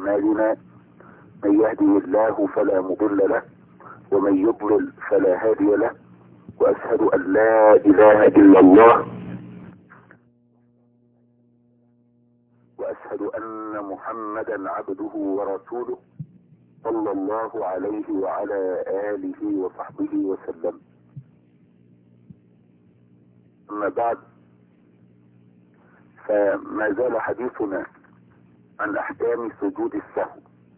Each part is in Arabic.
أعمالنا، من يهدي الله فلا مضل له ومن يضلل فلا هادي له، وأشهد أن لا إله إلا الله وأشهد أن محمدا عبده ورسوله صلى الله عليه وعلى آله وصحبه وسلم. أما بعد، فما زال حديثنا عن أحكام سجود السهو،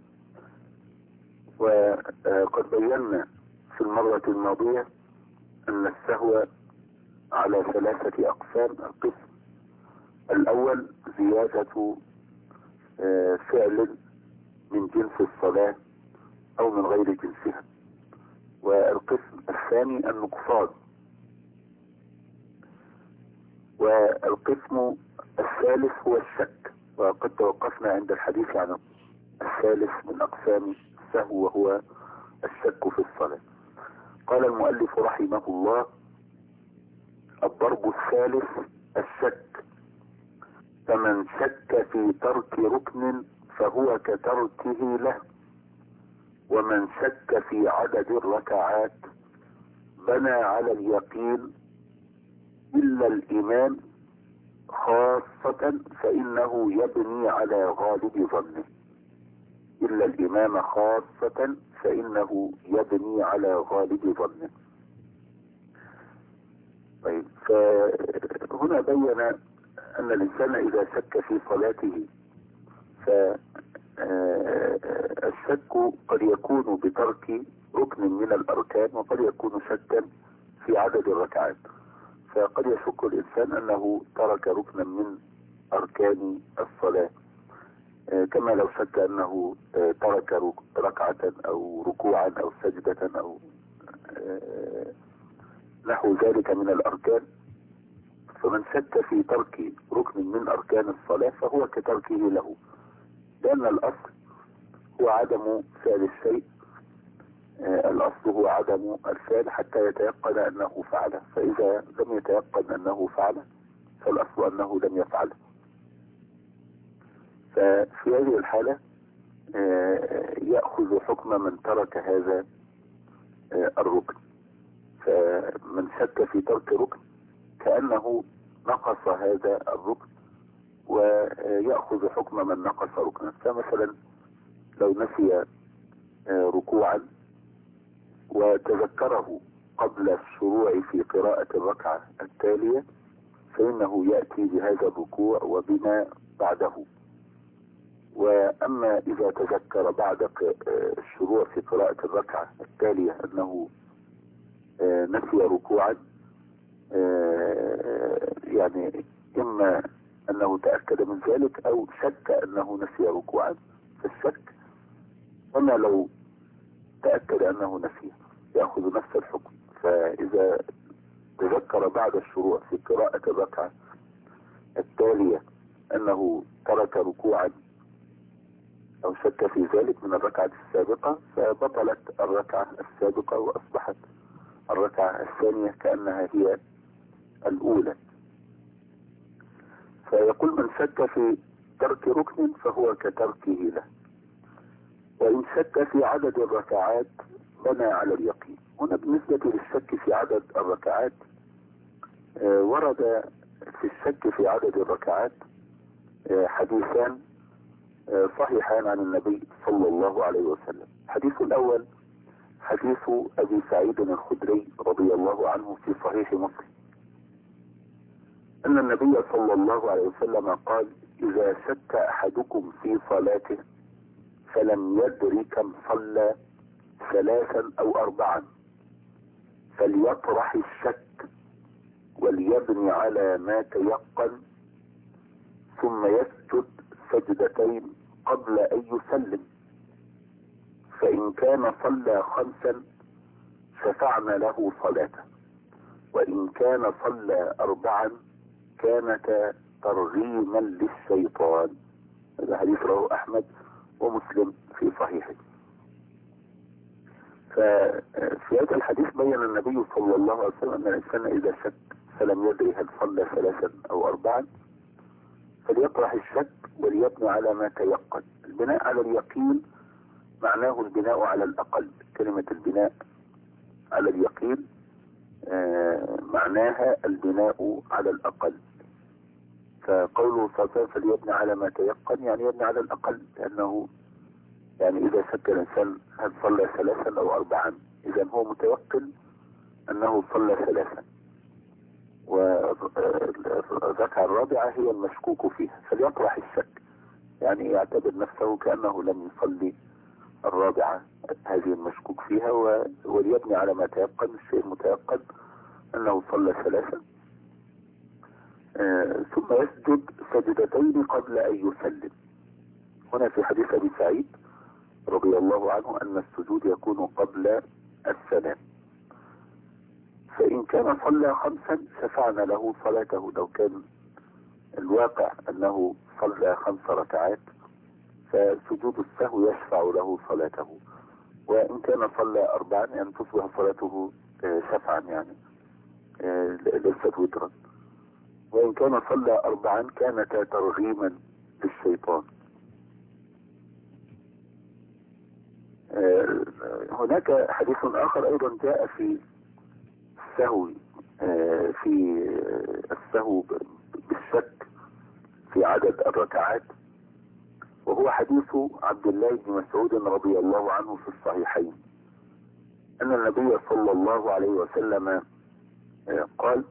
وقد بينا في المرة الماضية أن السهو على 3 أقسام. القسم الأول زيادة فعل من جنس الصلاة أو من غير جنسها، والقسم الثاني النقصان، والقسم الثالث هو الشك، وقد توقفنا عند الحديث عن الثالث من أقسام السهو وهو الشك في الصلاة. قال المؤلف رحمه الله: الضرب الثالث الشك، فمن شك في ترك ركن فهو كتركه له، ومن شك في عدد الركعات بنى على اليقين إلا الإمام خاصة فإنه يبني على غالب ظنه. إلا الإمام خاصة فإنه يبني على غالب ظنه. طيب، فهنا بين أن الإنسان إذا شك في صلاته فالشك قد يكون بترك ركن من الأركان، وقد يكون شكا في عدد الركعات. فقد يشك الإنسان أنه ترك ركنا من أركان الصلاة، كما لو شك أنه ترك ركعة أو ركوعا أو سجدة أو نحو ذلك من الأركان. فمن شك في ترك ركن من أركان الصلاة فهو كتركه له، لأن الأصل هو عدم فعل الشيء. الأصل هو عدم الفعل حتى يتيقن أنه فعله، فإذا لم يتيقن أنه فعله فالأصل أنه لم يفعله. ففي هذه الحالة يأخذ حكم من ترك هذا الركن. فمن شك في ترك ركن كأنه نقص هذا الركن، ويأخذ حكم من نقص ركنا. فمثلا لو نسي ركوعا وتذكره قبل الشروع في قراءة الركعة التالية فإنه يأتي بهذا الركوع وبما بعده. وأما إذا تذكر بعد الشروع في قراءة الركعة التالية أنه نسي ركوعا، يعني إما أنه تأكد من ذلك أو شك أنه نسي ركوعا، فالشك أما لو تأكد أنه نسي يأخذ نفس الحكم. فإذا تذكر بعد الشروع في قراءة الركعة التالية أنه ترك ركوعا أو شك في ذلك من الركعة السابقة فبطلت الركعة السابقة وأصبحت الركعة الثانية كأنها هي الأولى. فيقول من شك في ترك ركن فهو كتركه له، وإن شك في عدد الركعات بنى على اليقين. هنا بالنسبة للشك في عدد الركعات ورد في الشك في عدد الركعات حديثان صحيحان عن النبي صلى الله عليه وسلم. الحديث الأول حديث أبي سعيد الخدري رضي الله عنه في صحيح مسلم أن النبي صلى الله عليه وسلم قال: إذا شك أحدكم في صلاته فلم يدر كم صلى 3 أو 4 فليطرح الشك وليبني على ما تيقن، ثم يسجد سجدتين قبل أن يسلم، فإن كان صلى 5 شفعنا له صلاته، وإن كان صلى 4 كانت ترغيما للشيطان. هذا حديث رواه أحمد ومسلم في صحيحه. ففي هذا الحديث بين النبي صلى الله عليه وسلم أن الإنسان إذا شك فلم يدري هل صلى 3 أو 4 فليطرح الشك وليبني على ما تيقن. البناء على اليقين معناه البناء على الأقل. كلمة البناء على اليقين معناها البناء على الأقل. فقوله صلى الله عليه وسلم فليبني على ما تيقن يعني يبني على الأقل، لأنه يعني إذا شك الإنسان هل صلى 3 أو 4 إذا هو متيقن أنه صلى 3، والركعة الرابعة هي المشكوك فيها، فليطرح الشك، يعني يعتبر نفسه كأنه لم يصلي الرابعة هذه المشكوك فيها، وليبني على ما تيقن. الشيء المتيقن أنه صلى 3، ثم يسجد سجدتين قبل أن يسلم. هنا في حديث أبي سعيد رضي الله عنه أن السجود يكون قبل السلام، فإن كان صلى 5 شفعنا له صلاته. لو كان الواقع أنه صلى 5 ركعات فسجود السهو يشفع له صلاته، وإن كان صلى 4 أن تصبح صلاته شفعا يعني ليست وترا، وإن كان صلى 4 كانت ترغيما للشيطان. هناك حديث آخر أيضا جاء في السهو، في السهو بالشك في عدد الركعات، وهو حديث عبد الله بن مسعود رضي الله عنه في الصحيحين أن النبي صلى الله عليه وسلم قال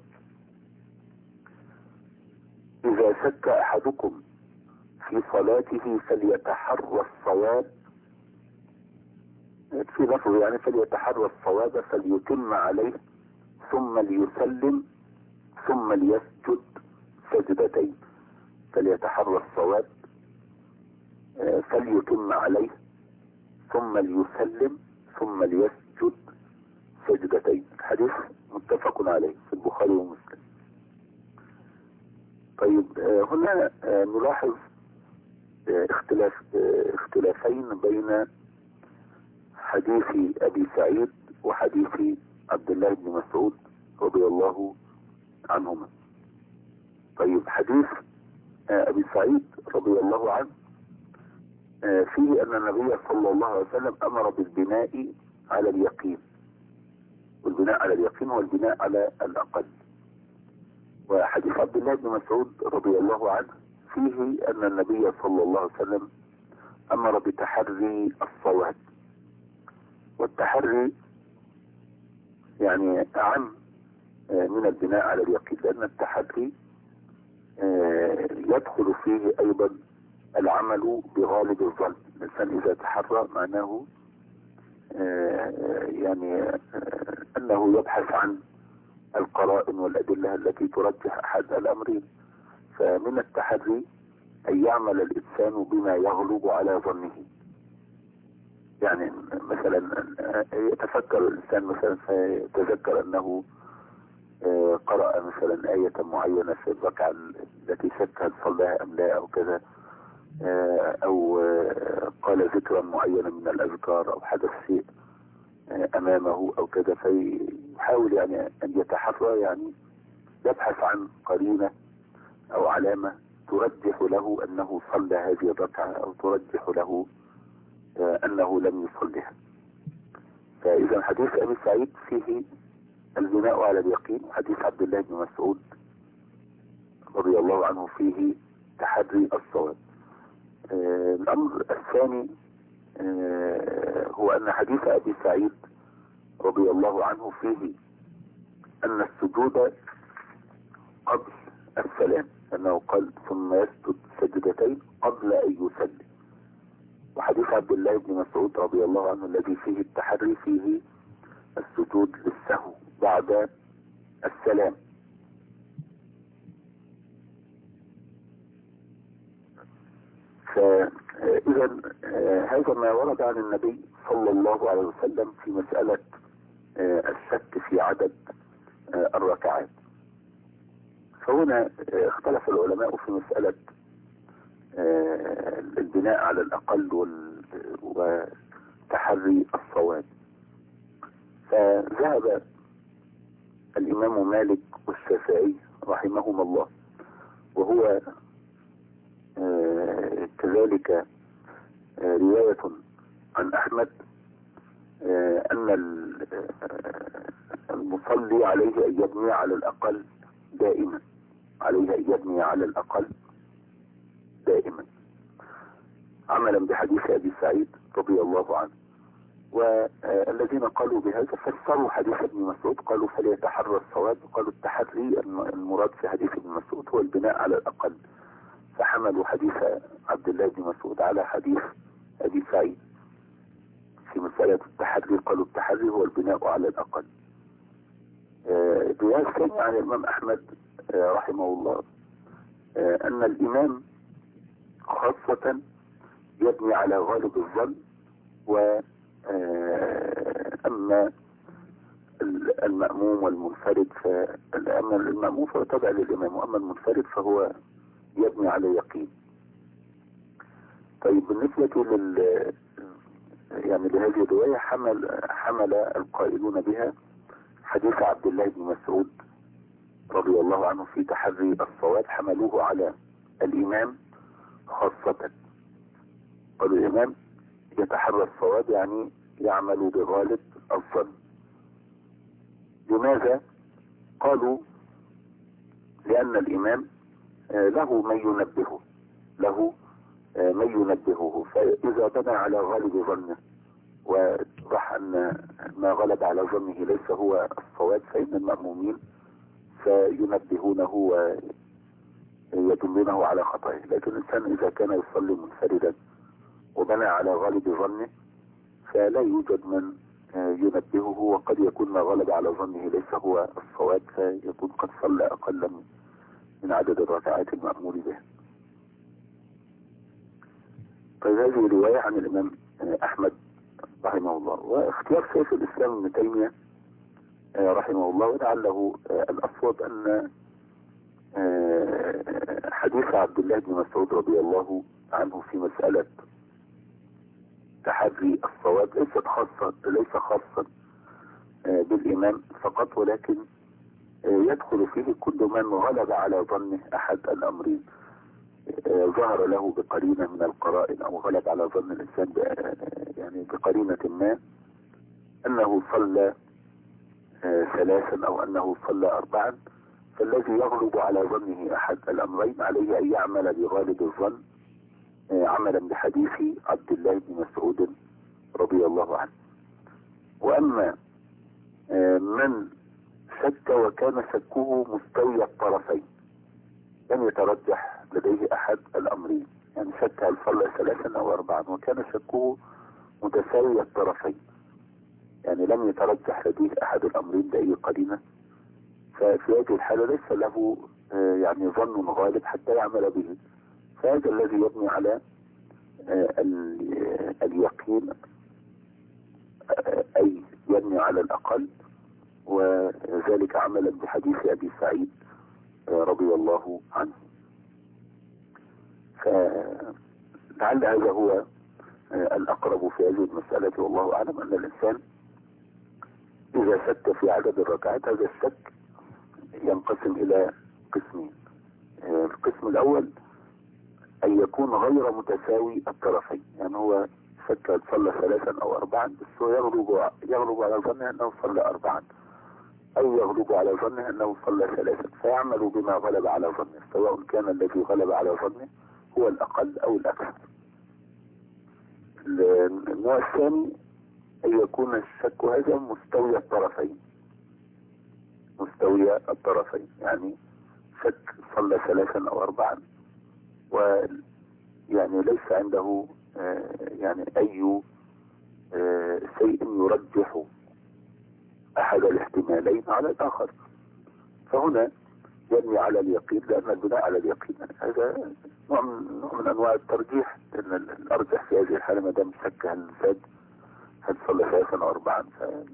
إذا شك أحدكم في صلاته فليتحرى الصواب، في لفظ يعني فليتحرى الصواب فليتم عليه ثم ليسلم ثم ليسجد سجدتين. فليتحرى الصواب فليتم عليه ثم ليسلم ثم ليسجد سجدتين. الحديث متفق عليه في البخاري ومسلم. طيب هنا نلاحظ اختلافين بين حديث أبي سعيد وحديث عبد الله بن مسعود رضي الله عنهما. طيب حديث أبي سعيد رضي الله عنه فيه أن النبي صلى الله عليه وسلم أمر بالبناء على اليقين، والبناء على اليقين هو البناء على الأقل. وحديث عبد الله بن مسعود رضي الله عنه فيه أن النبي صلى الله عليه وسلم أمر بتحري الصواب، والتحري يعني أعم من البناء على اليقين، لأن التحري يدخل فيه أيضا العمل بغالب الظن. الإنسان إذا تحرى معناه يعني أنه يبحث عن القرائن والأدلة التي ترجح أحد الأمرين. فمن التحري أن يعمل الإنسان بما يغلب على ظنه. يعني مثلا يتفكر الإنسان مثلا فيتذكر أنه قرأ مثلا آية معينة في الركعة التي شك هل صلاها أم لا أو كذا، أو قال ذكرا معينا من الأذكار، أو حدث شيء أمامه أو كذا، فيحاول يعني أن يتحرى، يعني يبحث عن قرينة أو علامة ترجح له أنه صلى هذه الركعة أو ترجح له أنه لم يصلها. فإذا حديث أبي سعيد فيه البناء على اليقين، وحديث عبد الله بن مسعود رضي الله عنه فيه تحري الصواب. الأمر الثاني هو أن حديث أبي سعيد رضي الله عنه فيه أن السجود قبل السلام، أنه قال ثم يسجد سجدتين قبل أن يسلم. وحديث عبد الله بن مسعود رضي الله عنه الذي فيه التحري فيه السجود للسهو بعد السلام. فإذا هذا ما ورد عن النبي صلى الله عليه وسلم في مسألة الشك في عدد الركعات. فهنا اختلف العلماء في مسألة البناء على الأقل وتحري الصواب. فذهب الإمام مالك والشافعي رحمهما الله، وهو وكذلك رواية عن أحمد أن المصلي عليه أن يبني على الأقل دائما، عليه أن يبني على الأقل دائما، عملا بحديث أبي سعيد رضي الله عنه. والذين قالوا بهذا فسروا حديث ابن مسعود، قالوا فليتحرى الصواب، قالوا التحري المراد في حديث ابن مسعود هو البناء على الأقل، فحملوا حديث عبد الله بن مسعود على حديث أبي سعيد في مسألة التحري، قالوا التحري هو البناء على الأقل. الرواية الثانية عن الإمام أحمد رحمه الله أن الإمام خاصة يبني على غالب الظن، أما المأموم والمنفرد أما المأموم فهو تابع للإمام، وأما المنفرد فهو يبني على يقين. طيب بالنسبة لهذه الرواية حمل القائلون بها حديث عبد الله بن مسعود رضي الله عنه في تحري الصواب، حملوه على الإمام خاصة، قالوا الإمام يتحرى الصواب يعني يعمل بغالب الظن. لماذا؟ قالوا لأن الإمام له من ينبهه، فإذا بنى على غالب ظنه وضح أن ما غلب على ظنه ليس هو الصواب، فإن المأمومين سينبهونه ويدلونه على خطئه. لكن الإنسان إذا كان يصلي منفردا وبنى على غالب ظنه فلا يوجد من ينبهه، وقد يكون ما غلب على ظنه ليس هو الصواب، فيكون قد صلى أقل من عدد الركعات المأمور به. طيب هذه رواية عن الإمام أحمد رحمه الله. واختيار شيخ الإسلام ابن تيمية رحمه الله ولعله الأصوب أن حديث عبد الله بن مسعود رضي الله عنه في مسألة تحري الصواب ليس خاصا بالإمام فقط، ولكن يدخل فيه كل من غلب على ظنه أحد الأمرين، ظهر له بقرينة من القرائن أو غلب على ظن الإنسان يعني بقرينة ما أنه صلى ثلاثا أو أنه صلى أربعا، فالذي يغلب على ظنه أحد الأمرين عليه أن يعمل بغالب الظن عملا بحديث عبد الله بن مسعود رضي الله عنه. وأما من شك وكان شكه مستوي الطرفين، لم يترجح لديه أحد الأمرين، يعني شك هل صلى ثلاثا أو أربعا وكان شكه متساوي الطرفين، يعني لم يترجح لديه أحد الأمرين بأي قرينة، ففي هذه الحالة ليس له يعني ظن غالب حتى يعمل به، فهذا الذي يبني على اليقين، أي يبني على الأقل، وذلك عملا بحديث أبي سعيد رضي الله عنه. فلعل هذا هو الأقرب في هذه المسألة، والله أعلم، أن الإنسان إذا شك في عدد الركعات هذا الشك ينقسم إلى قسمين. القسم الأول أن يكون غير متساوي الطرفين، يعني هو شك صلى ثلاثا أو أربعا بس هو يغلب على ظنه أنه صلى أربعا، أو يغلب على ظنه أنه صلى ثلاثا، فيعمل بما غلب على ظنه، سواء كان الذي غلب على ظنه هو الأقل أو الأكثر. النوع الثاني أن يكون الشك هذا مستوي الطرفين، يعني شك صلى ثلاثا أو أربعا ويعني ليس عنده يعني أي شيء يرجح أحد الاحتمالين على الآخر، فهنا يبني على اليقين، لأن البناء على اليقين هذا نوع من أنواع الترجيح، لأن الأرجح في هذه الحالة ما دام شك هل صلى ثلاثا أو أربعا،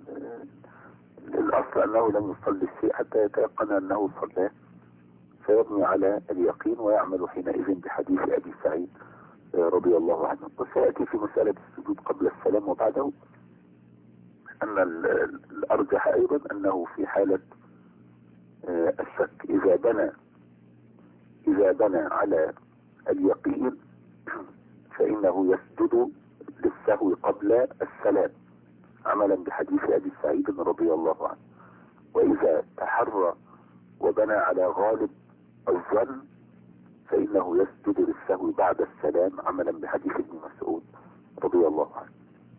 فالأصل أنه لم يصلي الشيء حتى يتيقن أنه صلاه، فيبني على اليقين ويعمل حينئذ بحديث أبي سعيد رضي الله عنه. وسيأتي في مسألة السجود قبل السلام وبعده أن الأرجح أيضا أنه في حالة الشك إذا بنى على اليقين فإنه يسجد للسهو قبل السلام عملا بحديث أبي سعيد رضي الله عنه. وإذا تحرى وبنى على غالب الظن فإنه يسجد للسهو بعد السلام عملا بحديث ابن مسعود رضي الله عنه.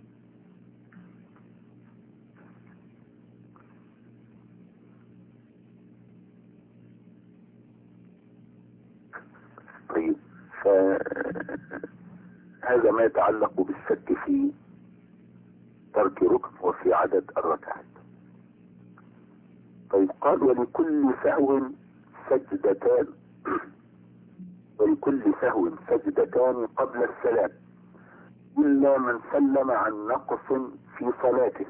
طيب، فهذا ما يتعلق بالشك في ترك ركن وفي عدد الركعات. طيب، قال ولكل سهو سجدتان ولكل سهو سجدتان قبل السلام إلا من سلم عن نقص في صلاته،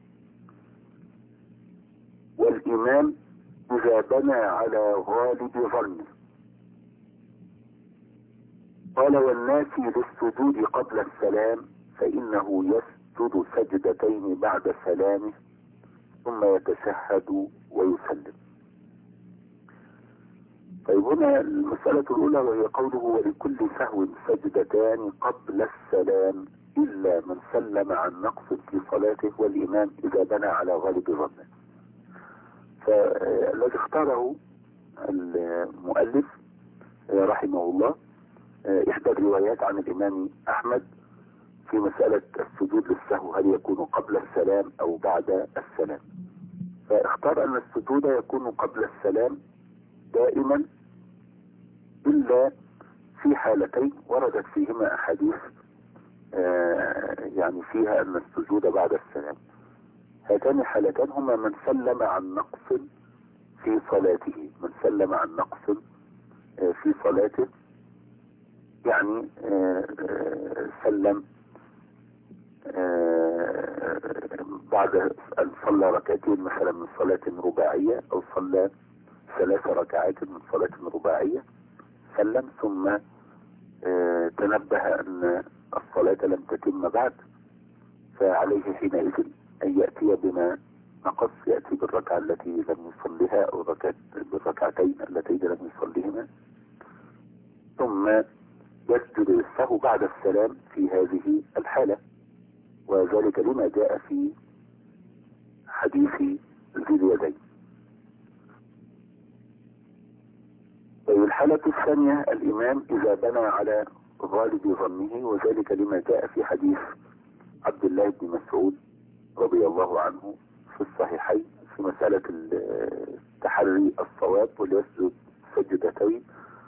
والإمام إذا بنى على غالب ظنه. قال والناسي للسجود قبل السلام فإنه يسجد سجدتين بعد سلامه ثم يتشهد ويسلم. طيب، هنا المسألة الأولى وهي قوله ولكل سهو سجدتان قبل السلام إلا من سلم عن نقص في صلاته والإمام إذا بنى على غالب ظنه. فالذي اختاره المؤلف رحمه الله إحدى الروايات عن الإمام أحمد في مسألة السجود للسهو هل يكون قبل السلام أو بعد السلام. فاختار أن السجود يكون قبل السلام دائما إلا في حالتين وردت فيهما أحاديث يعني فيها أن السجود بعد السلام. هاتان الحالتان هما من سلم عن نقص في صلاته، من سلم عن نقص في صلاته يعني سلم بعد أن صلى ركعتين مثلا من صلاة رباعية أو صلى 3 ركعات من صلاة رباعية، سلم ثم تنبه أن الصلاة لم تتم بعد، فعليه حينئذ أن يأتي بما نقص، يأتي بالركعة التي لم يصلها أو بالركعتين اللتين لم يصلهما، ثم يسجد للسهو بعد السلام في هذه الحالة، وذلك لما جاء في حديث ذي اليدين. الحالة الثانية الإمام إذا بنى على غالب ظنه، وذلك لما جاء في حديث عبد الله بن مسعود رضي الله عنه في الصحيحين في مسألة تحري الصواب وليسجد سجدتين،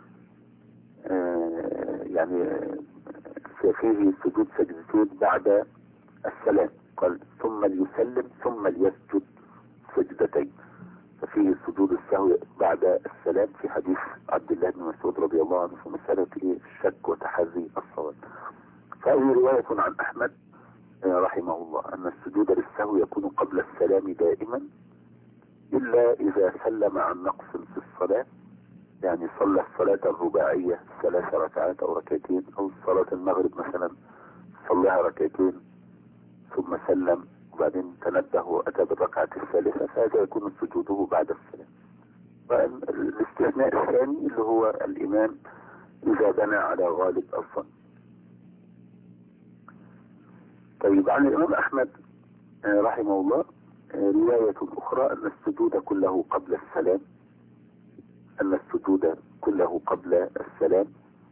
يعني فيه سجود سجدتين بعد السلام، قال ثم ليسلم ثم ليسجد سجدتين، ففيه سجود السهو بعد السلام في حديث عبد الله بن مسعود رضي الله عنه في مسألة الشك وتحري الصواب. فهذه رواية عن أحمد رحمه الله أن السجود للسهو يكون قبل السلام دائما إلا إذا سلم عن نقص في الصلاة، يعني صلى الصلاة الرباعية 3 ركعات أو ركعتين، أو صلاة المغرب مثلا صلىها ركعتين ثم سلم وبعدين تنبه وأتى بالركعة الثالثة، فهذا يكون سجوده بعد السلام. والاستثناء الثاني اللي هو الإمام إذا بنى على غالب الظن. طيب، عن الإمام أحمد رحمه الله رواية أخرى أن السجود كله قبل السلام، أن السجود كله قبل السلام،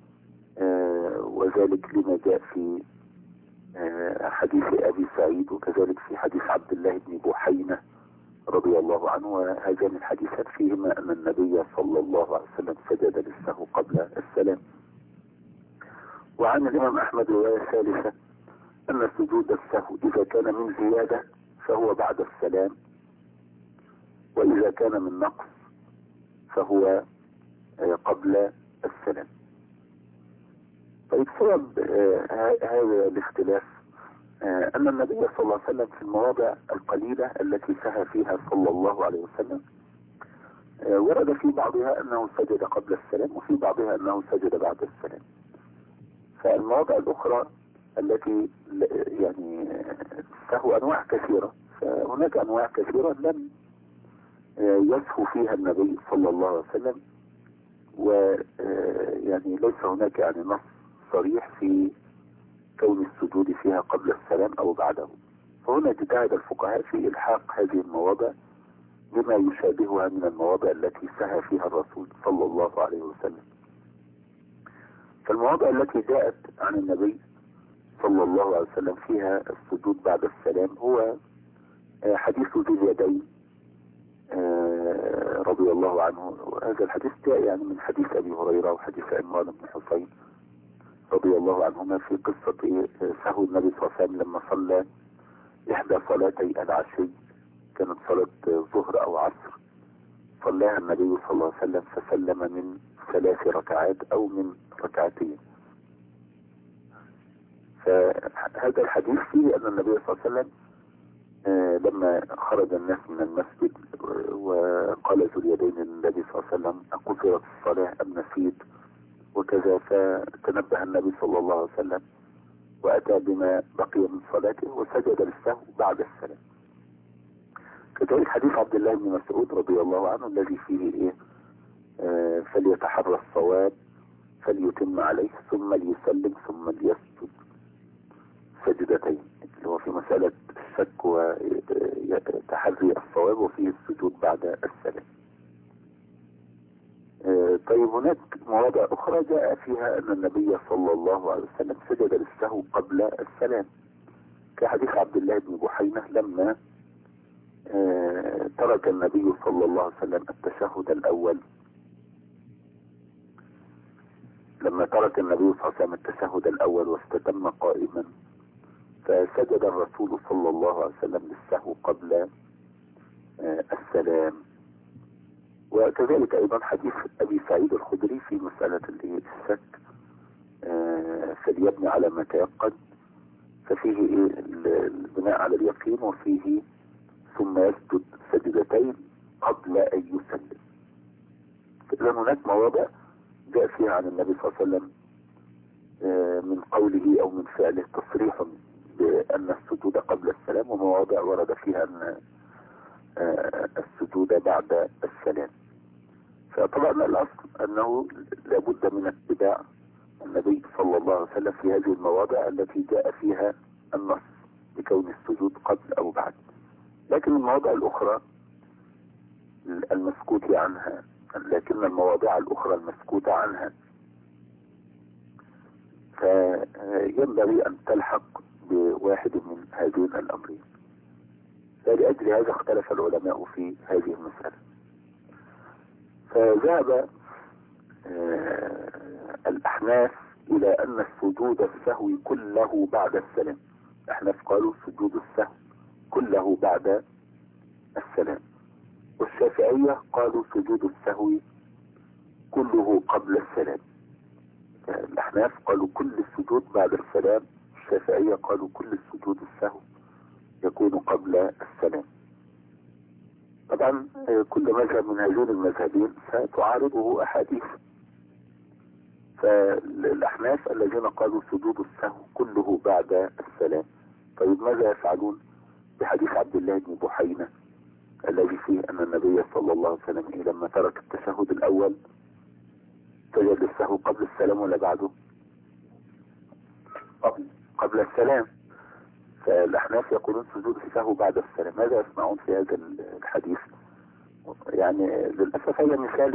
وذلك لما جاء في حديث أبي سعيد وكذلك في حديث عبد الله بن بحينة رضي الله عنه، وهذان الحديثات فيهما أن النبي صلى الله عليه وسلم سجد للسهو قبل السلام. وعن الإمام أحمد رواية ثالثة أن سجود السهو إذا كان من زيادة فهو بعد السلام، وإذا كان من نقص فهو قبل السلام. طيب، سبب هذا الاختلاف أن النبي صلى الله عليه وسلم في المواضع القليلة التي سهى فيها صلى الله عليه وسلم ورد في بعضها أنه سجد قبل السلام وفي بعضها أنه سجد بعد السلام. فالمواضع الأخرى التي يعني سهو أنواع كثيرة، فهناك أنواع كثيرة لم يسهو فيها النبي صلى الله عليه وسلم، ويعني ليس هناك يعني نص صريح في كون السجود فيها قبل السلام أو بعده. فهنا اجتهد الفقهاء في إلحاق هذه المواضع بما يشابهها من المواضع التي سهى فيها الرسول صلى الله عليه وسلم. فالمواضع التي جاءت عن النبي صلى الله عليه وسلم فيها السجود بعد السلام هو حديث ذي اليدين رضي الله عنه. هذا الحديث جاء يعني من حديث أبي هريرة وحديث عمران بن حسين رضي الله عنهما في قصة سهو النبي صلى الله عليه وسلم لما صلى إحدى صلاتي العشي، كانت صلاة ظهر أو عصر، صلاها النبي صلى الله عليه وسلم فسلم من 3 ركعات أو من 2 ركعات. فهذا الحديث فيه أن النبي صلى الله عليه وسلم لما خرج الناس من المسجد وقال ذو اليدين للنبي صلى الله عليه وسلم أقصرت الصلاة أم نسيت وكذا، فتنبه النبي صلى الله عليه وسلم وأتى بما بقي من صلاته وسجد للسهو بعد السلام. كذلك حديث عبد الله بن مسعود رضي الله عنه الذي فيه فليتحرى الصواب فليتم عليه ثم ليسلم ثم ليسجد سجدتين، اللي هو في مسألة الشك وتحري الصواب وفيه السجود بعد السلام. طيب هناك مواضع أخرى جاء فيها أن النبي صلى الله عليه وسلم سجد للسهو قبل السلام، كحديث عبد الله بن بحينة لما ترك النبي صلى الله عليه وسلم التشهد الأول، لما ترك النبي صلى الله عليه وسلم التشهد الأول واستتم قائما فسجد الرسول صلى الله عليه وسلم للسهو قبل السلام. وكذلك أيضا حديث أبي سعيد الخدري في مسألة الشك فليبني على ما تيقن، ففيه البناء على اليقين وفيه ثم يسجد سجدتين قبل أن يسلم. فإذا هناك مواضع جاء فيها عن النبي صلى الله عليه وسلم من قوله أو من فعله تصريح بأن السجود قبل السلام، ومواضع ورد فيها أن السجود بعد السلام. فطبعا الأصل أنه لابد من اتباع النبي صلى الله عليه وسلم في هذه المواضع التي جاء فيها النص بكون السجود قبل أو بعد. لكن المواضع الأخرى المسكوت عنها، لكن المواضع الأخرى المسكوت عنها فينبغي أن تلحق بواحد من هذين الأمرين. فلأجل هذا اختلف العلماء في هذه المسألة. فذهب الأحناف إلى أن السجود السهو كله بعد السلام. الأحناف قالوا سجود السهو كله بعد السلام، والشافعية قالوا سجود السهو كله قبل السلام. الأحناف قالوا كل السجود بعد السلام، الشافعية قالوا كل السجود السهو يكون قبل السلام. طبعا كل مذهب من هذين المذهبين ستعارضه أحاديث. فالأحناف الذين قالوا سجود السهو كله بعد السلام، طيب ماذا يفعلون بحديث عبد الله بن بحينة الذي فيه أن النبي صلى الله عليه وسلم لما ترك التشهد الأول سجد للسهو قبل السلام ولا بعده؟ قبل السلام. فالأحناف يقولون سجود السهو بعد السلام. ماذا يسمعون في هذا الحديث؟ يعني للأسف هي مثال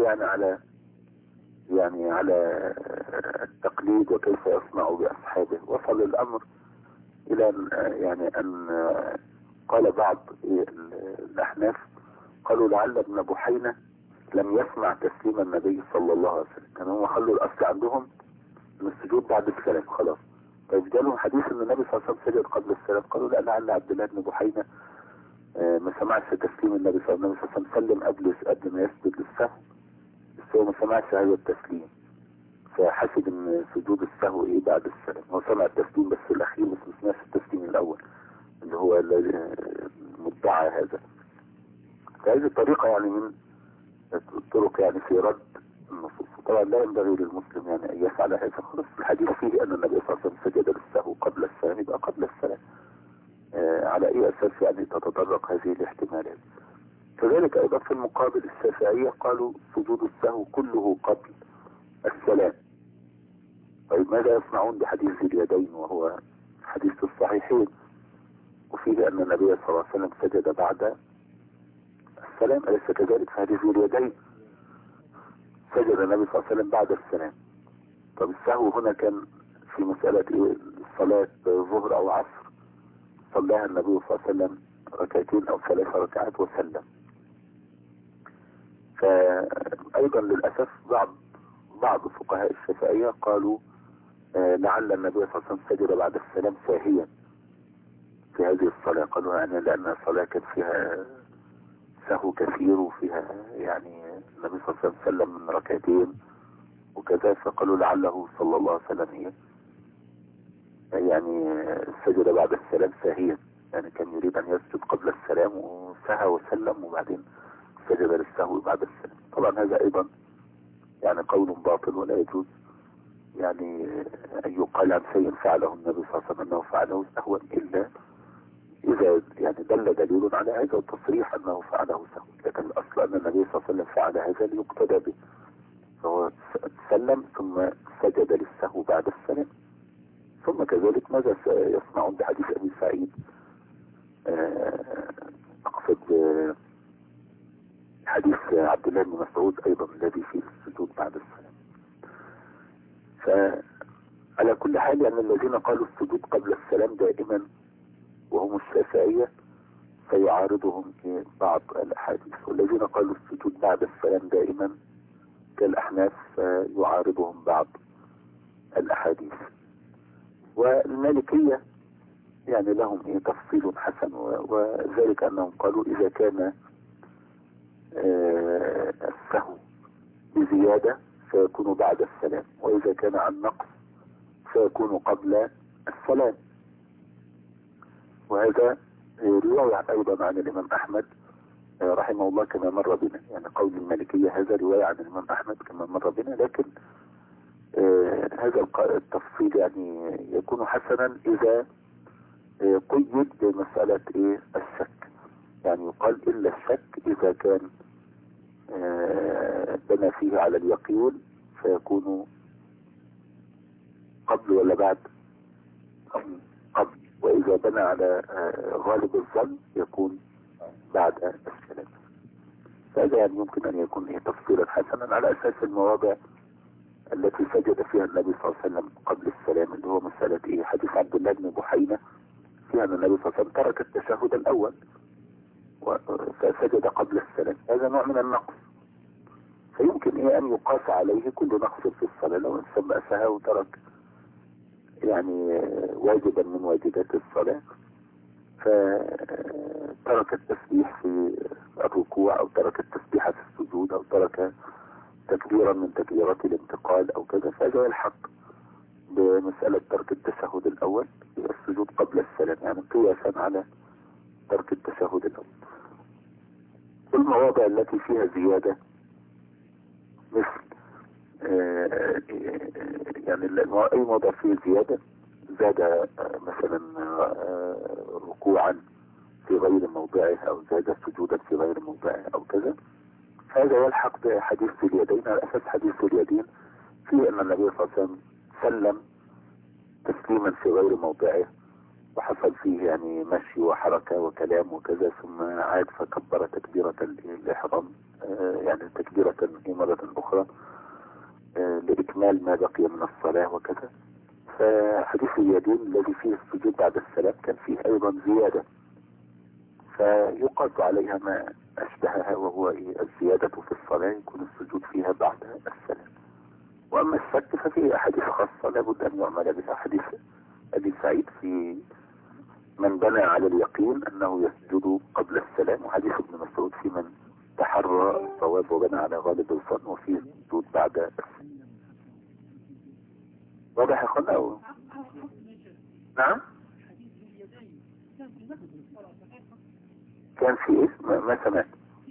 على التقليد وكيف يصنع بأصحابه. وصل الأمر إلى أن قال بعض الأحناف قالوا لعل ابن بحينة لم يسمع تسليم النبي صلى الله عليه وسلم، كانوا هم خلوا الأصل عندهم من السجود بعد السلام خلاص. طيب جالهم حديث ان النبي صلى الله عليه وسلم سجد قبل السلام، قالوا لا لعل عبد الله بن بحينة ما سمعش تسليم النبي صلى الله عليه وسلم، سلم قبل ما يسجد للسهو، بس هو ما سمعش هذا التسليم فحسب ان سجود السهو بعد السلام. هو سمع التسليم بس الاخير، بس ما سمعش التسليم الاول اللي هو المدعى هذا. فهذه الطريقة من الطرق في رد النصوص. طبعا لا ينبغي للمسلم أن يفعل هذا. خلاص الحديث فيه أن النبي صلى الله عليه وسلم سجد للسهو قبل السلام، يبقى قبل السلام. على أي أساس تتطرق هذه الاحتمالات؟ كذلك أيضا في المقابل الشافعية قالوا سجود السهو كله قبل السلام. طيب ماذا يصنعون بحديث ذي اليدين وهو حديث في الصحيحين، وفيه أن النبي صلى الله عليه وسلم سجد بعد السلام، أليس كذلك؟ في حديث اليدين سجد النبي صلى الله عليه وسلم بعد السلام. طب السهو هنا كان في مسألة إيه؟ صلاة ظهر أو عصر صلاها النبي صلى الله عليه وسلم ركعتين أو 3 ركعات وسلم. فأيضا للأسف بعض فقهاء الشافعية قالوا لعل النبي صلى الله عليه وسلم سجد بعد السلام ساهيا في هذه الصلاة. قالوا يعني لأن الصلاة كانت فيها سهو كثير، وفيها يعني النبي صلى الله عليه وسلم سلم من ركعتين وكذا، فقالوا لعله صلى الله عليه وسلم إيه يعني سجد بعد السلام ساهيا، يعني كان يريد أن يسجد قبل السلام وسهى وسلم وبعدين سجد للسهو بعد السلام. طبعا هذا أيضا يعني قول باطل، ولا يجوز يعني أن يقال عن شيء فعله النبي صلى الله عليه وسلم أنه فعله سهوا إلا إذا يعني دل دليل على هذا التصريح أنه فعله سهوا. لكن الأصل أن النبي صلى الله عليه وسلم فعل هذا ليقتدى به، فهو سلم ثم سجد للسهو بعد السلام. ثم كذلك ماذا سيصنعون بحديث أبي سعيد؟ أقصد حديث عبد الله بن مسعود أيضا الذي فيه السجود بعد السلام. فعلى كل حال يعني الذين قالوا السجود قبل السلام دائما وهم الشافعية سيعارضهم بعض الأحاديث، والذين قالوا السجود بعد السلام دائما كالأحناف يعارضهم بعض الأحاديث. والمالكية يعني لهم تفصيل حسن، وذلك أنهم قالوا إذا كان السهو بزيادة فيكون بعد السلام، وإذا كان عن نقص فيكون قبل السلام. وهذا رواية أيضا عن الإمام أحمد رحمه الله كما مر بنا، يعني قول المالكية هذا رواية عن الإمام أحمد كما مر بنا. لكن هذا التفصيل يعني يكون حسنا إذا قيد بمسألة الشك، يعني يقال إلا الشك إذا كان بنى فيه على اليقين فيكون قبل ولا بعد؟ قبل. وإذا بنى على غالب الظن يكون بعد السلام. فهذا يعني يمكن أن يكون تفصيلا حسنا على أساس المواضع التي سجد فيها النبي صلى الله عليه وسلم قبل السلام، اللي هو مسألة حديث عبد الله بن بحينة فيها أن النبي صلى الله عليه وسلم ترك التشهد الأول فسجد قبل السلام. هذا نوع من النقص، فيمكن أن يقاس عليه كل نقص في الصلاة. لو إنسان بأسها وترك يعني واجبا من واجبات الصلاة، فترك التسبيح في الركوع أو ترك التسبيح في السجود أو ترك تكبيرا من تكبيرات الانتقال أو كذا، فهذا يلحق بمسألة ترك التشهد الأول السجود قبل السلام، يعني قياسا على ترك التشهد الأول. المواضع التي فيها زيادة مثل يعني أي موضع فيه زيادة زاد مثلا ركوعا في غير موضعه أو زاد سجودا في غير موضعه أو كذا، هذا يلحق بحديث اليدين. على أساس حديث اليدين فيه أن النبي صلى الله عليه وسلم سلم تسليما في غير موضعه، وحصل فيه يعني مشي وحركة وكلام وكذا، ثم عاد فكبر تكبيرة الإحرام يعني تكبيرة مرة أخرى لإكمال ما بقي من الصلاة وكذا. فحديث اليدين الذي فيه السجود بعد السلام كان فيه أيضا زيادة، فيقاس عليها ما أشبهها، وهو الزيادة في الصلاة يكون السجود فيها بعد السلام. وأما الشك ففيه أحاديث خاصة لابد أن يعمل بها. حديث أبي سعيد في من بنى على اليقين أنه يسجد قبل السلام، وحديث ابن مسعود في من تحرى الصواب وبنى على غالب الظن وفيه السجود بعد السلام. واضح يا اخوانا؟ نعم. كان في ايه؟ ما سمعت.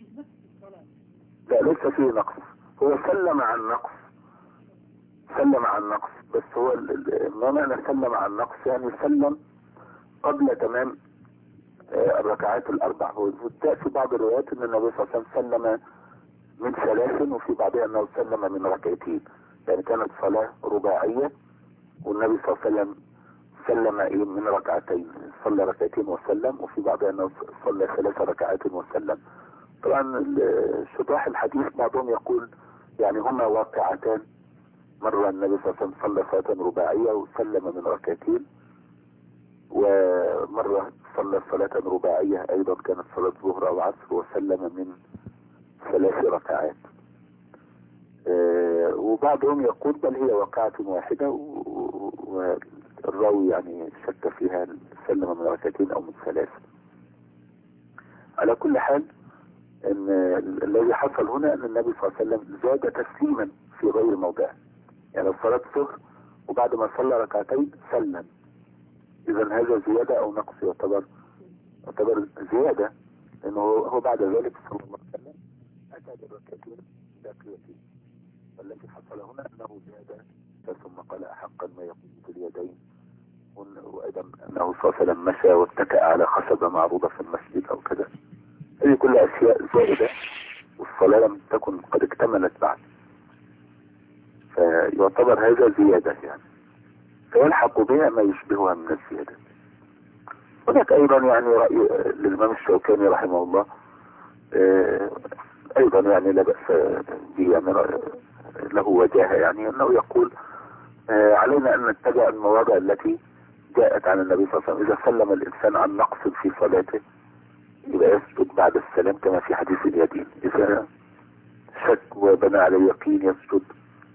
لا ليس فيه نقص، هو سلم عن نقص، سلم عن نقص، بس هو ما معنى سلم عن نقص؟ يعني سلم قبل تمام الركعات الاربع. هو في بعض الروايات ان النبي صلى الله عليه وسلم سلم من 3، وفي بعضها انه سلم من ركعتين، يعني كانت صلاة رباعية والنبي صلى الله عليه وسلم سلم من ركعتين، صلى ركعتين وسلم، وفي بعضها أنه صلى 3 ركعات وسلم. طبعا شطاح الحديث بعضهم يقول يعني هما واقعتان، مرة النبي صلى الله عليه وسلم صلى صلاة رباعية وسلم من ركعتين، ومرة صلى صلاة رباعية أيضا كانت صلاة ظهر أو عصر وسلم من 3 ركعات. وبعضهم يقول بل هي واقعة واحدة، والراوي يعني شك فيها سلم من ركعتين أو من 3. على كل حال ان الذي حصل هنا ان النبي صلى الله عليه وسلم زاد تسليما في غير موضعه. يعني صلاة الظهر وبعد ما صلى ركعتين سلم، اذا هذا زيادة او نقص؟ يعتبر زيادة، لانه هو بعد ذلك صلى الله عليه وسلم اتى بالركعتين باقيتين. والذي حصل هنا انه زاد ثم قال احقا ما يقول في اليدين، وايضا انه صلى الله عليه وسلم مشى واتكأ على خشبة معروضة في المسجد او كذا. هذه كلها اشياء زائدة والصلاة لم تكن قد اكتملت بعد، فيعتبر هذا زيادة يعني، فيلحق بها ما يشبهها من الزيادة. هناك ايضا يعني رأي للإمام الشوكاني رحمه الله ايضا يعني لا بأس به، يعني له وجاهة، يعني انه يقول علينا ان نتبع المواضع التي جاءت عن النبي صلى الله عليه وسلم. اذا سلم الانسان عن نقص في صلاته يبقى يسجد بعد السلام كما في حديث اليدين. اذا شك وبنى على يقين يسجد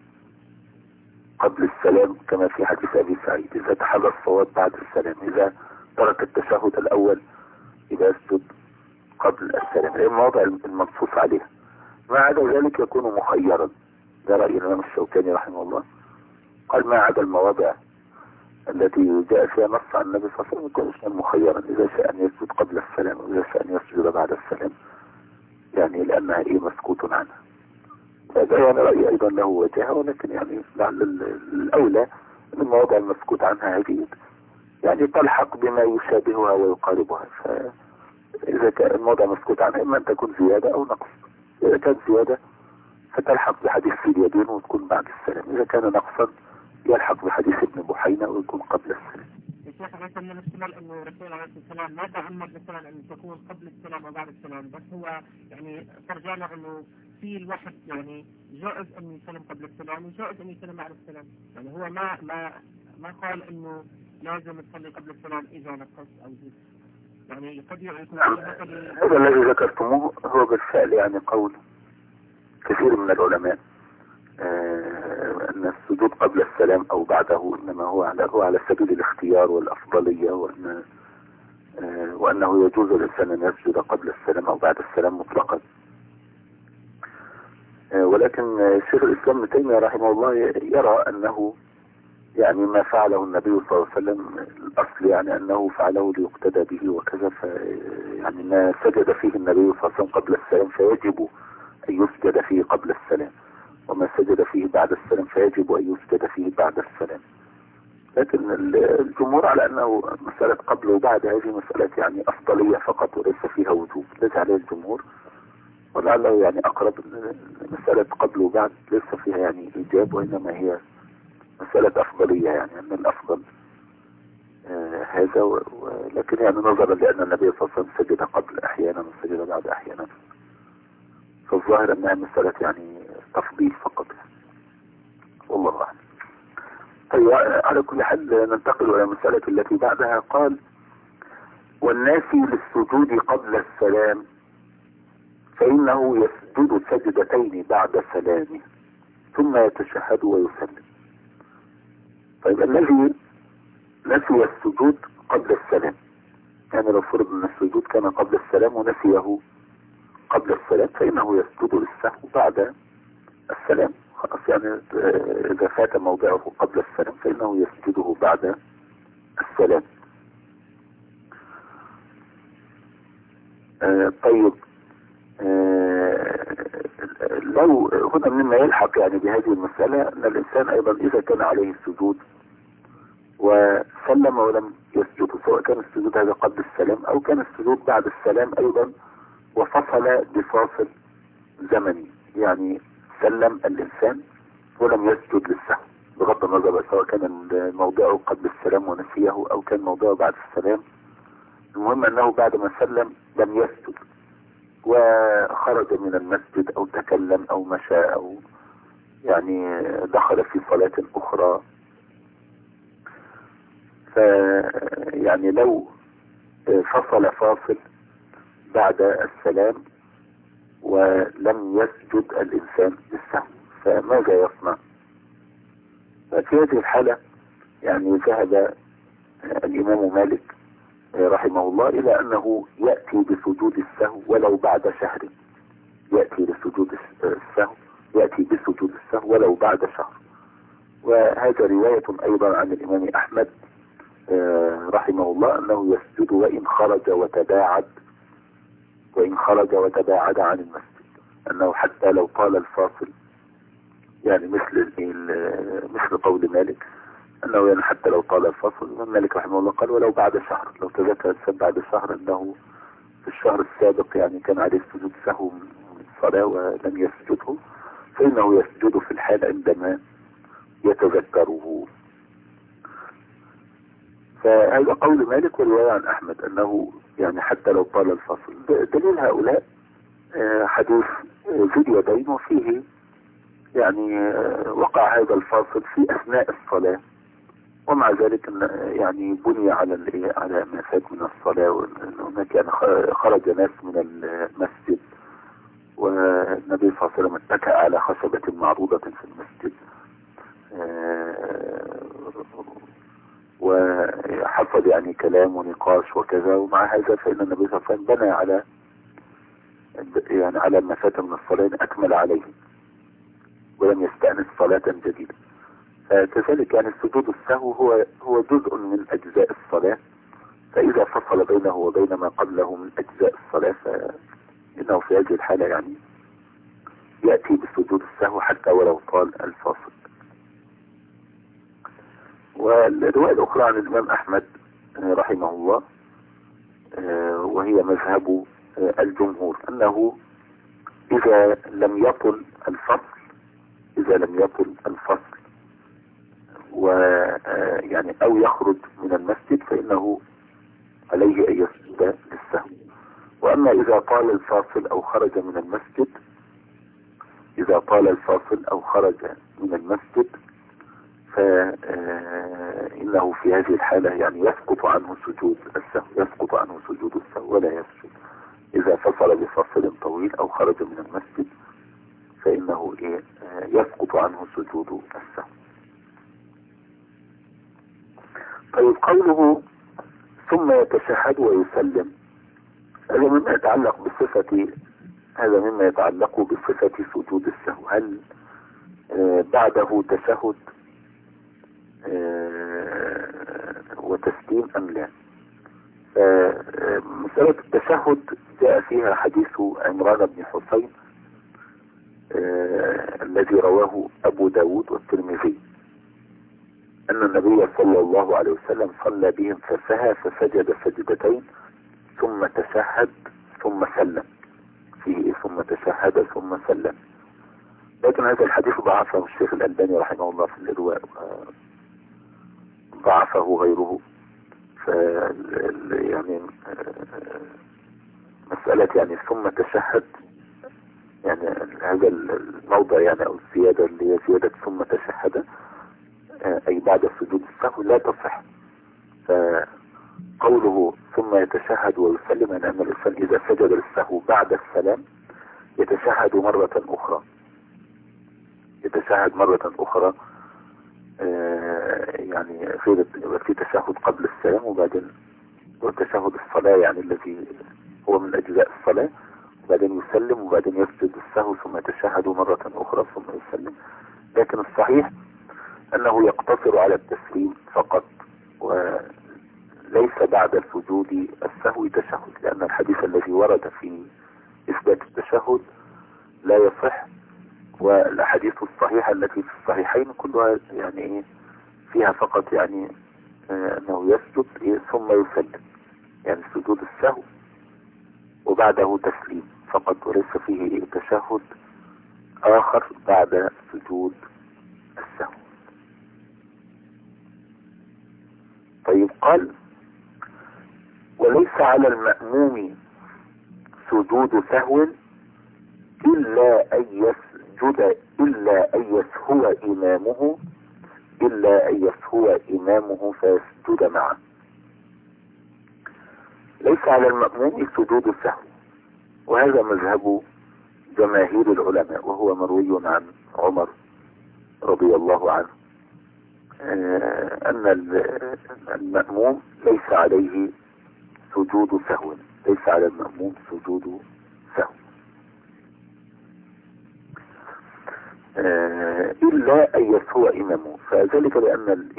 قبل السلام كما في حديث ابي سعيد. اذا تحرى الصواب بعد السلام، اذا ترك التشهد الاول يبقى يسجد قبل السلام. هي المواضع المنصوص عليها، ما عدا ذلك يكون مخيرا. ده رأي الإمام الشوكاني رحمه الله، قال ما عدا المواضع التي جاء فيها نص عن النبي صلى الله عليه وسلم يكون مخيرا، إذا شاء أن يسجد قبل السلام وإذا شاء أن يسجد بعد السلام، يعني لأنها مسكوت عنها. هذا يعني رأي أيضا له وجهه، ولكن يعني لعل الأولى أن المواضع المسكوت عنها هذه يعني تلحق بما يشابهها ويقاربها. فإذا كان الموضع مسكوت عنها إما أن تكون زيادة أو نقص. إذا كانت زيادة فتلحق بحديث في اليدين وتكون بعد السلام، إذا كان نقصا يلحق بحديث ابن بحينة ويكون قبل السلام. الشيخ ليس من الاحتمال انه الرسول عليه الصلاه والسلام ما تعمد مثلا ان تكون قبل السلام او بعد السلام، بس هو يعني فرجعنا انه في الواحد يعني جائز ان يسلم قبل السلام وجائز ان يسلم بعد السلام، يعني هو ما قال انه لازم تصلي قبل السلام اذا نقص او زيد، يعني قد يكون هذا الذي ذكرتموه هو بالفعل يعني قول كثير من العلماء ان السجود قبل السلام او بعده انما هو على سبيل الاختيار والافضلية، وانه يجوز للانسان ان يسجد قبل السلام او بعد السلام مطلقا. ولكن شيخ الاسلام ابن تيمية رحمه الله يرى انه يعني ما فعله النبي صلى الله عليه وسلم الاصل يعني انه فعله ليقتدى به وكذا، يعني ما سجد فيه النبي صلى الله عليه وسلم قبل السلام فيجب ان يسجد فيه قبل السلام، وما سجد فيه بعد السلام فيجب ان يسجد فيه بعد السلام. لكن الجمهور على انه مسألة قبل وبعد هذه مسألة يعني افضلية فقط وليس فيها وجوب، ليس عليه الجمهور، ولعله يعني اقرب مسألة قبل وبعد ليس فيها يعني ايجاب، وانما هي مسألة افضلية، يعني ان الافضل هذا لكن يعني نظرا لان النبي صلى الله عليه وسلم سجد قبل احيانا وسجد بعد احيانا، فالظاهر انها مسألة يعني تفضيل فقط يعني. والله اعلم. طيب على كل حال ننتقل الى المسألة التي بعدها. قال والناسي للسجود قبل السلام فإنه يسجد سجدتين بعد سلامه ثم يتشهد ويسلم. طيب الذي نسي السجود قبل السلام، يعني لو فرض ان السجود كان قبل السلام ونسيه قبل السلام فإنه يسجد للسهو بعد السلام، خلاص يعني إذا فات موضعه قبل السلام فإنه يسجده بعد السلام. طيب لو هنا مما يلحق يعني بهذه المسألة أن الإنسان أيضا إذا كان عليه السجود وسلم ولم يسجد، سواء كان السجود هذا قبل السلام أو كان السجود بعد السلام أيضا وفصل بفاصل زمني، يعني سلم الإنسان ولم يسجد للسهو بغض النظر سواء كان الموضوع قبل السلام ونسيه أو كان موضوع بعد السلام. المهم أنه بعد ما سلم لم يسجد وخرج من المسجد أو تكلم أو مشى أو يعني دخل في صلاة أخرى. فيعني لو فصل فاصل بعد السلام ولم يسجد الإنسان بالسهو فماذا يصنع؟ ففي هذه الحالة يعني ذهب الإمام مالك رحمه الله إلى أنه يأتي بسجود السهو ولو بعد شهر. يأتي بسجود السهو ولو بعد شهر. وهذا رواية أيضا عن الإمام أحمد رحمه الله أنه يسجد وإن خرج وتباعد عن المسجد، أنه حتى لو طال الفاصل يعني مثل قول مالك أنه يعني حتى لو طال الفاصل. مالك رحمه الله قال ولو بعد شهر. لو تذكر بعد شهر أنه في الشهر السابق يعني كان عليه سجود سهو من الصلاة ولم يسجده، فإنه يسجد في الحال عندما يتذكره. فهذا قول مالك ورواية عن أحمد أنه يعني حتى لو طال الفصل. دليل هؤلاء حديث ذي اليدين وفيه يعني وقع هذا الفاصل في أثناء الصلاة، ومع ذلك يعني بني على ما فات من الصلاة. وهناك يعني خرج ناس من المسجد والنبي صلى الله عليه وسلم اتكأ على خشبة معروضة في المسجد وحصل يعني كلام ونقاش وكذا، ومع هذا فإن النبي صلى الله عليه وسلم بنى على ما فات من الصلاة أكمل عليه ولم يستأنس صلاة جديدة. فكذلك يعني سجود السهو هو جزء من أجزاء الصلاة، فإذا فصل بينه وبين ما قبله من أجزاء الصلاة فإنه في هذه الحالة يعني يأتي بسجود السهو حتى ولو طال الفاصل. والرواية الأخرى عن الإمام أحمد رحمه الله وهي مذهب الجمهور أنه إذا لم يطل الفصل ويعني أو يخرج من المسجد فإنه عليه أن يسجد للسهو. وأما إذا طال الفاصل أو خرج من المسجد فإنه في هذه الحالة يعني يسقط عنه سجود السهو ولا يسجد. إذا فصل بفصل طويل أو خرج من المسجد فإنه يسقط عنه سجود السهو. طيب قوله ثم يتشهد ويسلم هذا مما يتعلق بصفة سجود السهو. هل بعده تشهد وتسليم أم لا؟ مسألة التشهد جاء فيها حديث عمران بن حسين الذي رواه أبو داود والترمذي أن النبي صلى الله عليه وسلم صلى بهم فسهى فسجد سجدتين ثم تشهد ثم سلم. فيه ثم تشهد ثم سلم، لكن هذا الحديث ضعفه الشيخ الألباني رحمه الله في الإرواء، ضعفه غيره. يعني مسألة يعني ثم تشهد يعني هذا الموضع يعني أو الزيادة اللي هي زيادة ثم تشهد أي بعد سجود السهو لا تصح. فقوله ثم يتشهد ويسلم أن الإنسان إذا سجد للسهو بعد السلام يتشهد مرة أخرى يعني في تشهد قبل السلام وبعدين وتشهد الصلاة يعني الذي هو من أجزاء الصلاة، وبعدين يسلم وبعدين يسجد السهو ثم يتشهد مرة أخرى ثم يسلم. لكن الصحيح أنه يقتصر على التسليم فقط وليس بعد سجود السهو تشهد، لأن الحديث الذي ورد في إثبات التشهد لا يصح، والأحاديث الصحيحة التي في الصحيحين كلها يعني فيها فقط يعني أنه يسجد ثم يسلم، يعني سجود السهو وبعده تسليم فقط، وليس فيه تشهد آخر بعد سجود السهو. قال وليس على المأموم سجود سهو إلا أن يسجد إلا أن يسهو إمامه فيسجد معه. ليس على المأموم سجود سهو، وهذا مذهب جماهير العلماء، وهو مروي عن عمر رضي الله عنه أن المأموم ليس عليه سجود سهو، ليس على المأموم سجود سهو إلا أن يسهو إمامه. فذلك لأن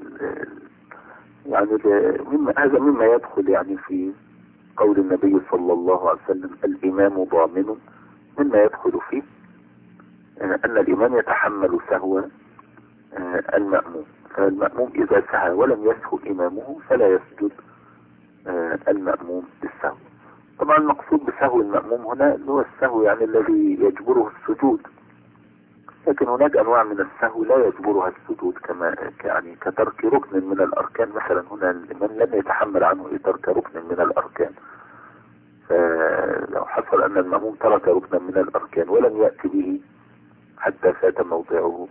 يعني هذا مما يدخل يعني في قول النبي صلى الله عليه وسلم الإمام ضامن، مما يدخل فيه أن الإمام يتحمل سهو المأموم. فالمأموم إذا سهى ولم يسهو إمامه فلا يسجد المأموم بالسهو. طبعا المقصود بسهو المأموم هنا هو السهو يعني الذي يجبره السجود، لكن هناك أنواع من السهو لا يجبرها السجود، كما يعني كترك ركن من الأركان مثلا. هنا الإمام لم يتحمل عنه ترك ركن من الأركان، فلو حصل أن المأموم ترك ركنا من الأركان ولم يأتي به حتى فات موضعه،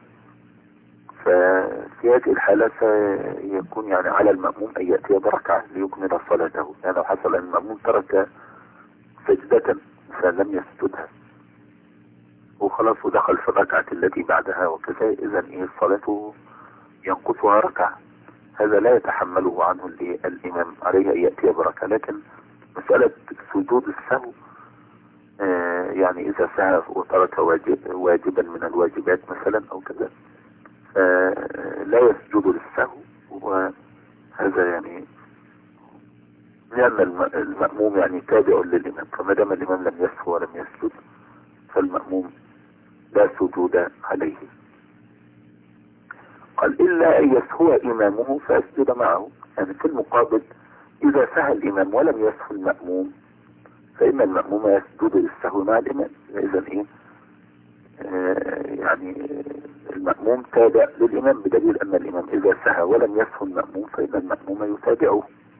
ففي هذه الحالة سيكون يعني على المأموم أن يأتي بركعة ليكمل صلاته. يعني لو حصل أن المأموم ترك سجدة فلم يسجدها وخلاص ودخل في الركعة التي بعدها وكذا، إذا الصلاة ينقصها ركعة، هذا لا يتحمله عنه الإمام، عليه أن يأتي بركعة. لكن مسألة سجود السهو يعني إذا سهى وترك واجبا من الواجبات مثلا أو كذا لا يسجد للسهو، وهذا يعني لأن المأموم يعني تابع للإمام، فما دام الإمام لم يسهو ولم يسجد فالمأموم لا سجود عليه. قال إلا أن يسهو إمامه فيسجد معه. يعني في المقابل إذا سهى الإمام ولم يسهو المأموم فإن المأموم يسجد للسهو مع الإمام. إذا يعني المأموم تابع للإمام، بدليل أن الإمام إذا سهى ولم يسهو المأموم فإن المأموم يتابعه.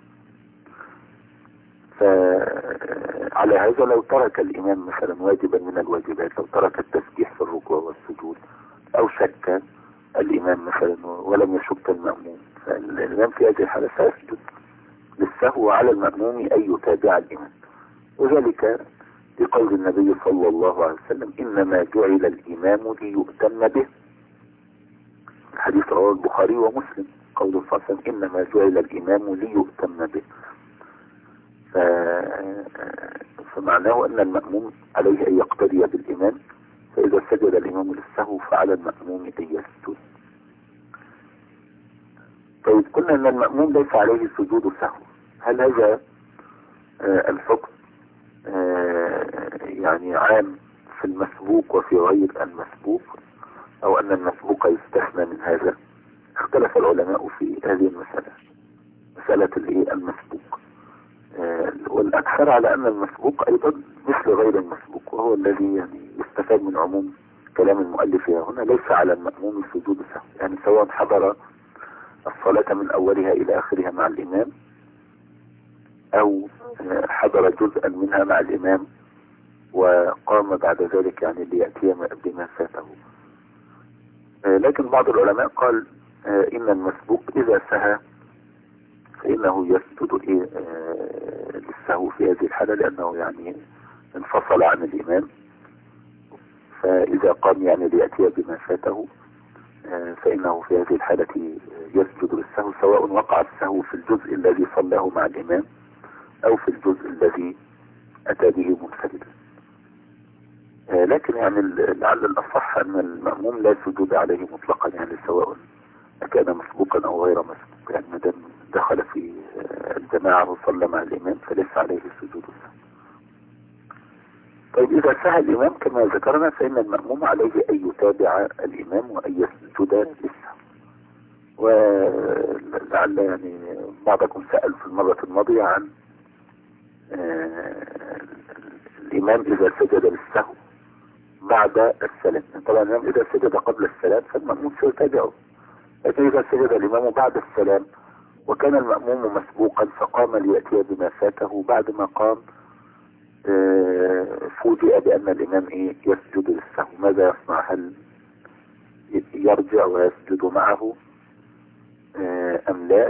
فعلى هذا لو ترك الإمام مثلا واجبا من الواجبات، لو ترك التسبيح في الركوع والسجود أو شك الإمام مثلا ولم يشك المأموم، فالإمام في هذه الحالة سيسجد للسهو على المأموم أن يتابع الإمام. وذلك لقول النبي صلى الله عليه وسلم إنما جعل الإمام ليؤتم به. الحديث رواه البخاري ومسلم، قول صلى الله عليه وسلم إنما جعل الإمام ليؤتم به. فمعناه أن المأموم عليه أن يقتدي بالإمام، فإذا سجد الإمام للسهو فعلى المأموم أن يسجد. طيب قلنا أن المأموم ليس عليه سجود سهو، هل هذا الحكم يعني عام في المسبوق وفي غير المسبوق، أو أن المسبوق يستثنى من هذا؟ اختلف العلماء في هذه المسألة، مسألة المسبوق. والأكثر على أن المسبوق أيضا مثل غير المسبوق، وهو الذي يعني يستفاد من عموم كلام المؤلف هنا. ليس على المأموم سجود سهو، يعني سواء حضر الصلاة من أولها إلى آخرها مع الإمام أو حضر جزءا منها مع الإمام وقام بعد ذلك يعني ليأتي بما فاته. لكن بعض العلماء قال إن المسبوق إذا سهى فإنه يسجد للسهو في هذه الحالة، لأنه يعني انفصل عن الإمام، فإذا قام يعني ليأتي بما فاته فإنه في هذه الحالة يسجد للسهو، سواء وقع السهو في الجزء الذي صلاه مع الإمام أو في الجزء الذي أتى به منفردا. لكن يعني لعل الأصح أن المأموم لا سجود عليه مطلقا، يعني سواء كان مسبوقا أو غير مسبوق، يعني ما دام دخل في الجماعة وصلى مع الإمام فليس عليه السجود. طيب إذا سهى الإمام كما ذكرنا فإن المأموم عليه أن يتابع الإمام وأن يسجد للسهو. ولعل يعني بعضكم سأل في المرة الماضية عن الإمام إذا سجد للسهو بعد السلام. طبعا الإمام إذا سجد قبل السلام فالمأموم سيتابعه، لكن إذا سجد الإمام بعد السلام وكان المأموم مسبوقا فقام ليأتي بما فاته. بعد ما قام فوجئ بأن الإمام يسجد للسهو. ماذا يصنع؟ هل يرجع ويسجد معه أم لا؟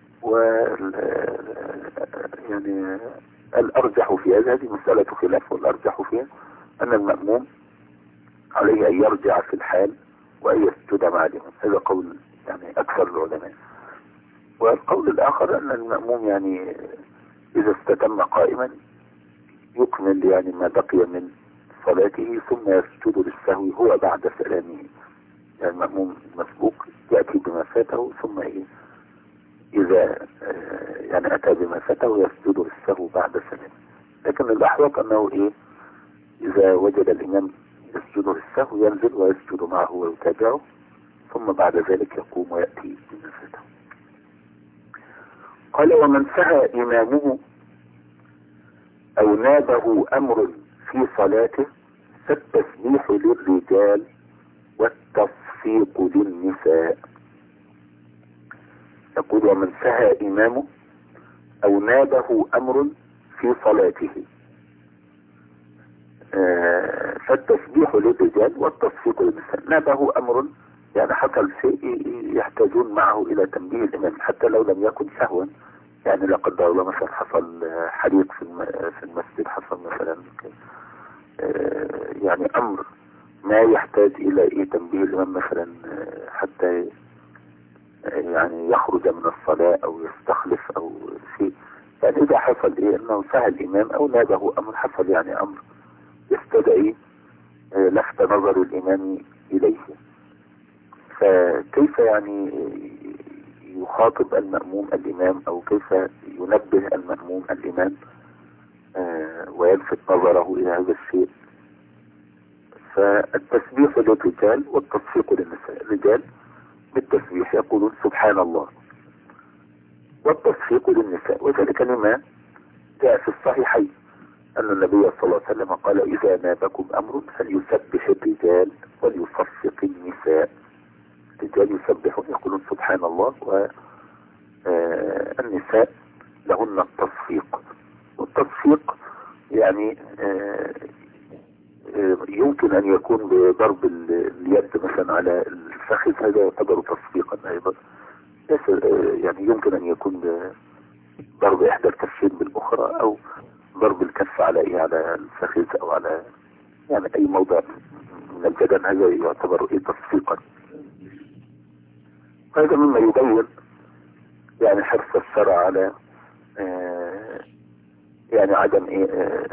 يعني الأرجح في هذه مسألة خلاف، والأرجح فيها أن المأموم عليه أن يرجع في الحال وأن يسجد مع الإمام. هذا قول يعني أكثر العلماء. والقول الآخر أن المأموم يعني إذا استتم قائما يكمل يعني ما بقي من صلاته ثم يسجد للسهو هو بعد سلامه. يعني المأموم مسبوق يأتي بما فاته ثم إذا يعني أتى بما فاته يسجد للسهو بعد سلامه. لكن الأحوط أنه إذا وجد الإمام يسجد للسهو ينزل ويسجد معه ويتابعه، ثم بعد ذلك يقوم ويأتي بما فاته. قال: ومن سهى إمامه أو نابه أمر في صلاته فالتسبيح للرجال والتصفيق للنساء. يقول: ومن سهى إمامه أو نابه أمر في صلاته فالتسبيح للرجال والتصفيق للنساء. نابه أمر يعني حصل شيء يحتاجون معه إلى تنبيه الإمام حتى لو لم يكن سهوا. يعني لا قدر الله مثلا حصل حريق في المسجد، حصل مثلا يعني أمر ما يحتاج إلى تنبيه الإمام مثلا حتى يعني يخرج من الصلاة أو يستخلف أو شيء. يعني إذا حصل أنه سهى الإمام أو نابه أمر، حصل يعني أمر يستدعي لفت نظر الإمام إليه، فكيف يعني يخاطب المأموم الإمام أو كيف ينبه المأموم الإمام ويلفت نظره إلى هذا الشيء؟ فالتسبيح للرجال والتصفيق للنساء. الرجال بالتسبيح يقولون سبحان الله، والتصفيق للنساء وذلك لما جاء في الصحيحين أن النبي صلى الله عليه وسلم قال: إذا نابكم أمر فليسبح الرجال وليصفق النساء. الرجال يسبحون يقولون سبحان الله، والنساء لهن التصفيق. والتصفيق يعني يمكن أن يكون بضرب اليد مثلا على الفخذ، هذا يعتبر تصفيقا أيضا. يعني يمكن أن يكون ضرب إحدى الكفين بالأخرى أو ضرب الكف على على الفخذ أو على يعني أي موضع من البدن، هذا يعتبر تصفيقا. هذا مما يبين يعني حرص الشرع على يعني عدم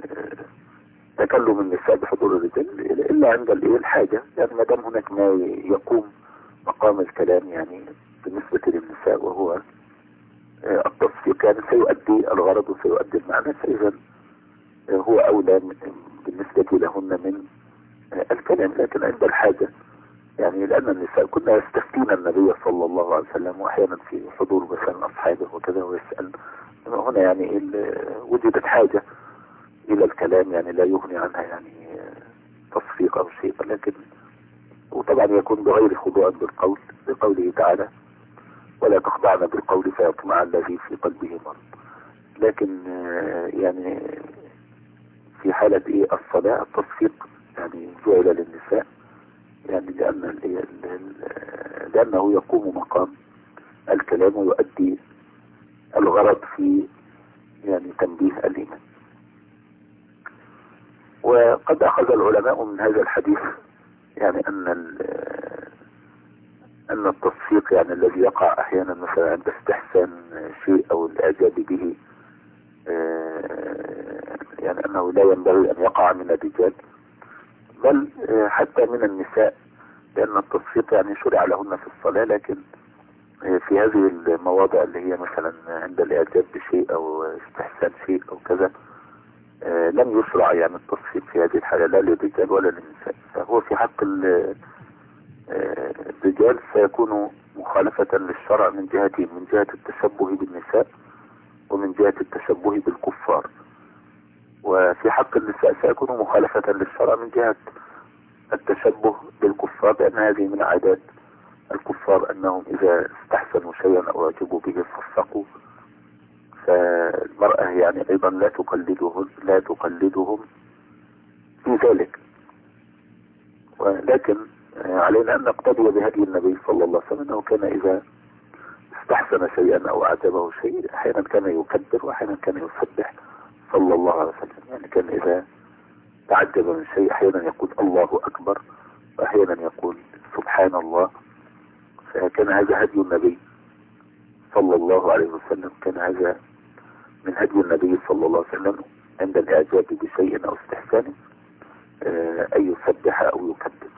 تكلم النساء بحضور الرجال إلا عند الحاجة. يعني ما دام هناك ما يقوم مقام الكلام يعني بالنسبة للنساء وهو التصفيق يعني سيؤدي الغرض وسيؤدي المعنى، فإذا هو أولى بالنسبة لهن من الكلام. لكن عند الحاجة يعني لأن النساء كنا يستفتين النبي صلى الله عليه وسلم وأحيانا في حضور مثلا أصحابه وكذا ويسأل. هنا يعني وجدت حاجة إلى الكلام يعني لا يغني عنها يعني تصفيق أو شيء، لكن وطبعا يكون بغير خضوع بالقول بقوله تعالى: ولا تخضعن بالقول فيطمع الذي في قلبه مرض. لكن يعني في حالة الصلاة التصفيق يعني جعل للنساء يعني لأنه يقوم مقام الكلام ويؤدي الغرض في يعني تنبيه الإيمان. وقد أخذ العلماء من هذا الحديث يعني أن التصفيق يعني الذي يقع أحيانا مثلا عند استحسان شيء أو الإعجاب به يعني أنه لا ينبغي أن يقع من الرجال بل حتى من النساء، لأن التصفيق يعني شرع لهن في الصلاة، لكن في هذه المواضع اللي هي مثلا عند الإعجاب بشيء أو استحسان شيء أو كذا لم يشرع يعني التصفيق في هذه الحالة لا للرجال ولا للنساء. فهو في حق الرجال سيكون مخالفة للشرع من جهتين: من جهة التشبه بالنساء ومن جهة التشبه بالكفار. وفي حق النساء سيكون مخالفة للشرع من جهة التشبه بالكفار، لأن هذه من عادات الكفار أنهم إذا استحسنوا شيئا أو أعجبوا به صفقوا، فالمرأة يعني أيضا لا تقلدهم في ذلك، ولكن علينا أن نقتدي بهدي النبي صلى الله عليه وسلم، أنه كان إذا استحسن شيئا أو أعجبه شيء أحيانا كان يكبر وأحيانا كان يسبح صلى الله عليه وسلم. يعني كان إذا تعجب من شيء أحيانا يقول الله أكبر وأحيانا يقول سبحان الله. فكان هذا هدي النبي صلى الله عليه وسلم، كان هذا من هدي النبي صلى الله عليه وسلم عند الإعجاب بشيء أو استحسانه أن يسبح أو يكبر.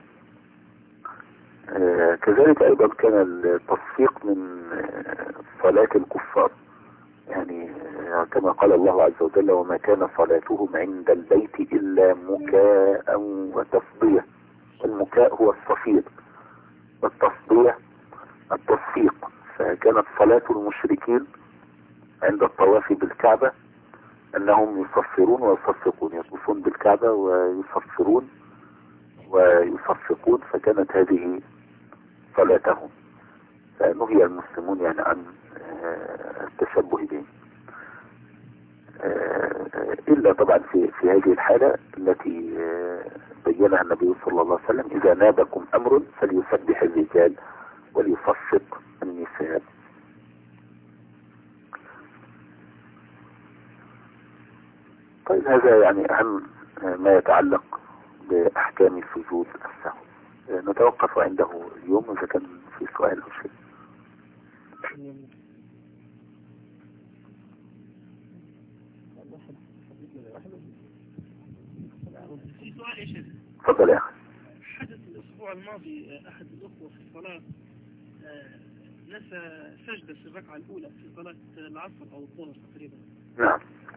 كذلك أيضا كان التصفيق من صلاة الكفار، يعني كما قال الله عز وجل وما كان صلاتهم عند البيت إلا مكاء وتصدية. المكاء هو الصفيق والتصدية التصفيق. فكانت صلاة المشركين عند الطواف بالكعبة أنهم يصفرون ويصفقون، يطوفون بالكعبة ويصفرون ويصفقون، فكانت هذه صلاتهم. فنهي المسلمون يعني عن التشبه بهم، إلا طبعا في هذه الحالة التي بينها النبي صلى الله عليه وسلم: إذا نابكم أمر فليسبح الرجال وليصفق النساء. طيب هذا يعني أهم ما يتعلق بأحكام سجود السهو. نتوقف عنده اليوم إذا كان في سؤال أو شيء. في سؤال يا شيخ. تفضل يا أخي. حدث الأسبوع الماضي أحد الأخوة في الصلاة نسى سجدة في الركعة الأولى في صلاة العصر أو الظهر تقريبا. نعم.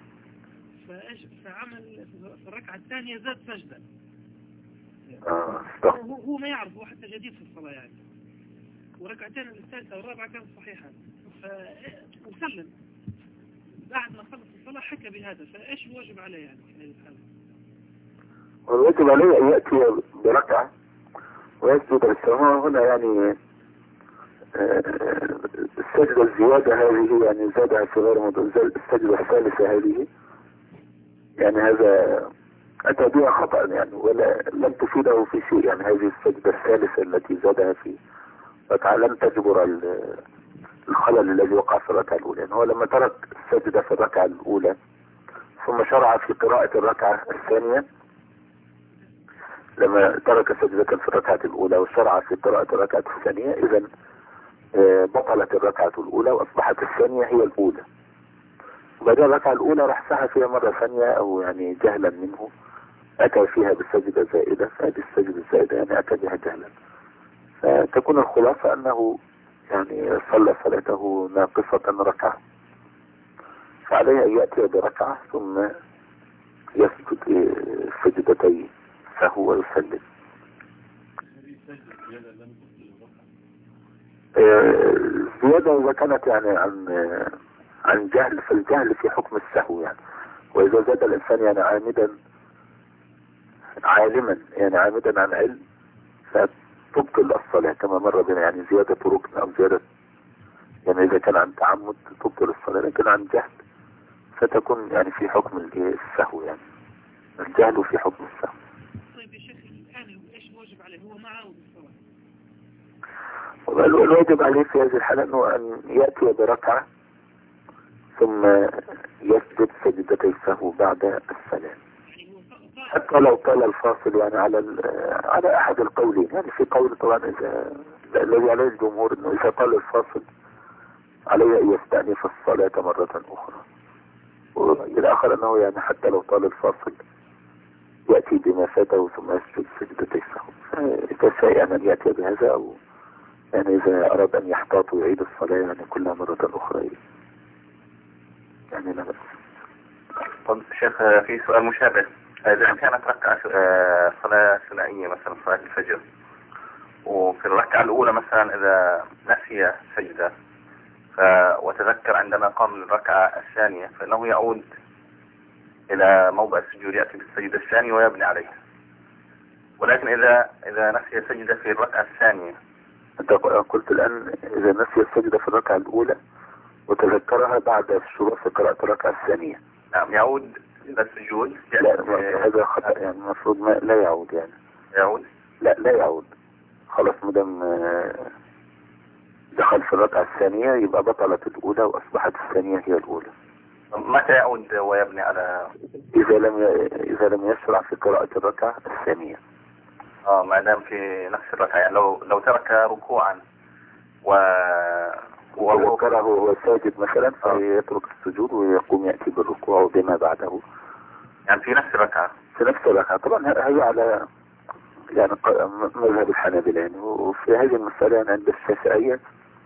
فعمل في الركعة الثانية زاد سجدة. هو ما يعرف، هو حتى جديد في الصلاة يعني. وركعتين الثالثة والرابعة كانت صحيحة. وسلم بعد ما خلص الصلاة حكى بهذا، فإيش الواجب عليه يعني في هذه الحالة؟ الواجب عليه أن يأتي بركعة ويسجد للسماء. هنا يعني السجدة الزيادة هذه يعني زادها في غير موضوع. السجدة الثالثة هذه يعني هذا أتى بها خطأ يعني، ولا لم تفيده في شيء. يعني هذه السجدة الثالثة التي زادها في ركعة لم تجبر الخلل الذي وقع في الركعة الأولى. يعني هو لما ترك السجدة في الركعة الأولى ثم شرع في قراءة الركعة الثانية، لما ترك سجدة في الركعة الأولى وشرع في قراءة الركعة الثانية، إذن بطلت الركعة الأولى وأصبحت الثانية هي الأولى. وبعد الركعة الأولى راح سعى فيها مرة ثانية أو يعني جهلا منه أتى فيها بالسجدة زائدة، فهذه السجدة الزائدة يعني أتى بها جهلا، فتكون الخلاصة أنه يعني صلى صلاته ناقصة ركعة، فعليه أن يأتي بركعة ثم يسجد سجدتين فهو يسلم. زيادة إذا كانت يعني عن جهل، فالجهل في حكم السهو يعني. وإذا زاد الإنسان يعني عالما يعني عامدا عن علم فتبطل الصلاة كما مر بنا. يعني زيادة ركن أو زيادة يعني إذا كان عن تعمد تبطل الصلاة، لكن عن جهل فتكون يعني في حكم السهو، يعني الجهل في حكم السهو. طيب يا شيخ الآن إيش الواجب عليه؟ هو ما عاود الصلاة. الواجب عليه في هذه الحالة أنه أن يأتي بركعة ثم يسجد سجدتي السهو بعد السلام، حتى لو طال الفاصل يعني على أحد القولين. يعني في قول طبعا الذي عليه الجمهور أنه إذا طال الفاصل عليه أن يستأنف الصلاة مرة أخرى، والآخر أنه يعني حتى لو طال الفاصل يأتي بما فاته ثم يسجد سجدتي السهو. إذا شاء أن يأتي بهذا، أو يعني إذا أراد أن يحتاط ويعيد الصلاة يعني كلها مرة أخرى يعني لا بأس. طب شيخ في سؤال مشابه، إذا كانت ركعة صلاة ثنائية مثلا صلاة الفجر، وفي الركعة الأولى مثلا إذا نسي سجدة وتذكر عندما قام للركعة الثانية، فإنه يعود إلى موضع السجود يأتي بالسجدة الثانية ويبني عليها. ولكن إذا نسي سجدة في الركعة الثانية أنت قلت الآن إذا نسي السجدة في الركعة الأولى وتذكرها بعد الشروع في قراءة الركعة الثانية. نعم يعود إلى السجود. لا هذا خطأ، يعني المفروض لا يعود، يعني يعود لا يعود خلاص، مدام دخل في الركعة الثانية يبقى بطلت الأولى وأصبحت الثانية هي الأولى. متى يعود ويبني على إذا لم يشرع في قراءة الركعة الثانية. ما دام في نفس الركعة، يعني لو ترك ركوعا وذكره هو ساجد مثلا فيترك السجود ويقوم يأتي بالركوع وبما بعده، يعني في نفس الركعة. في نفس الركعة. طبعا هذا على يعني مذهب الحنابلة يعني. وفي هذه المسألة عند الشافعية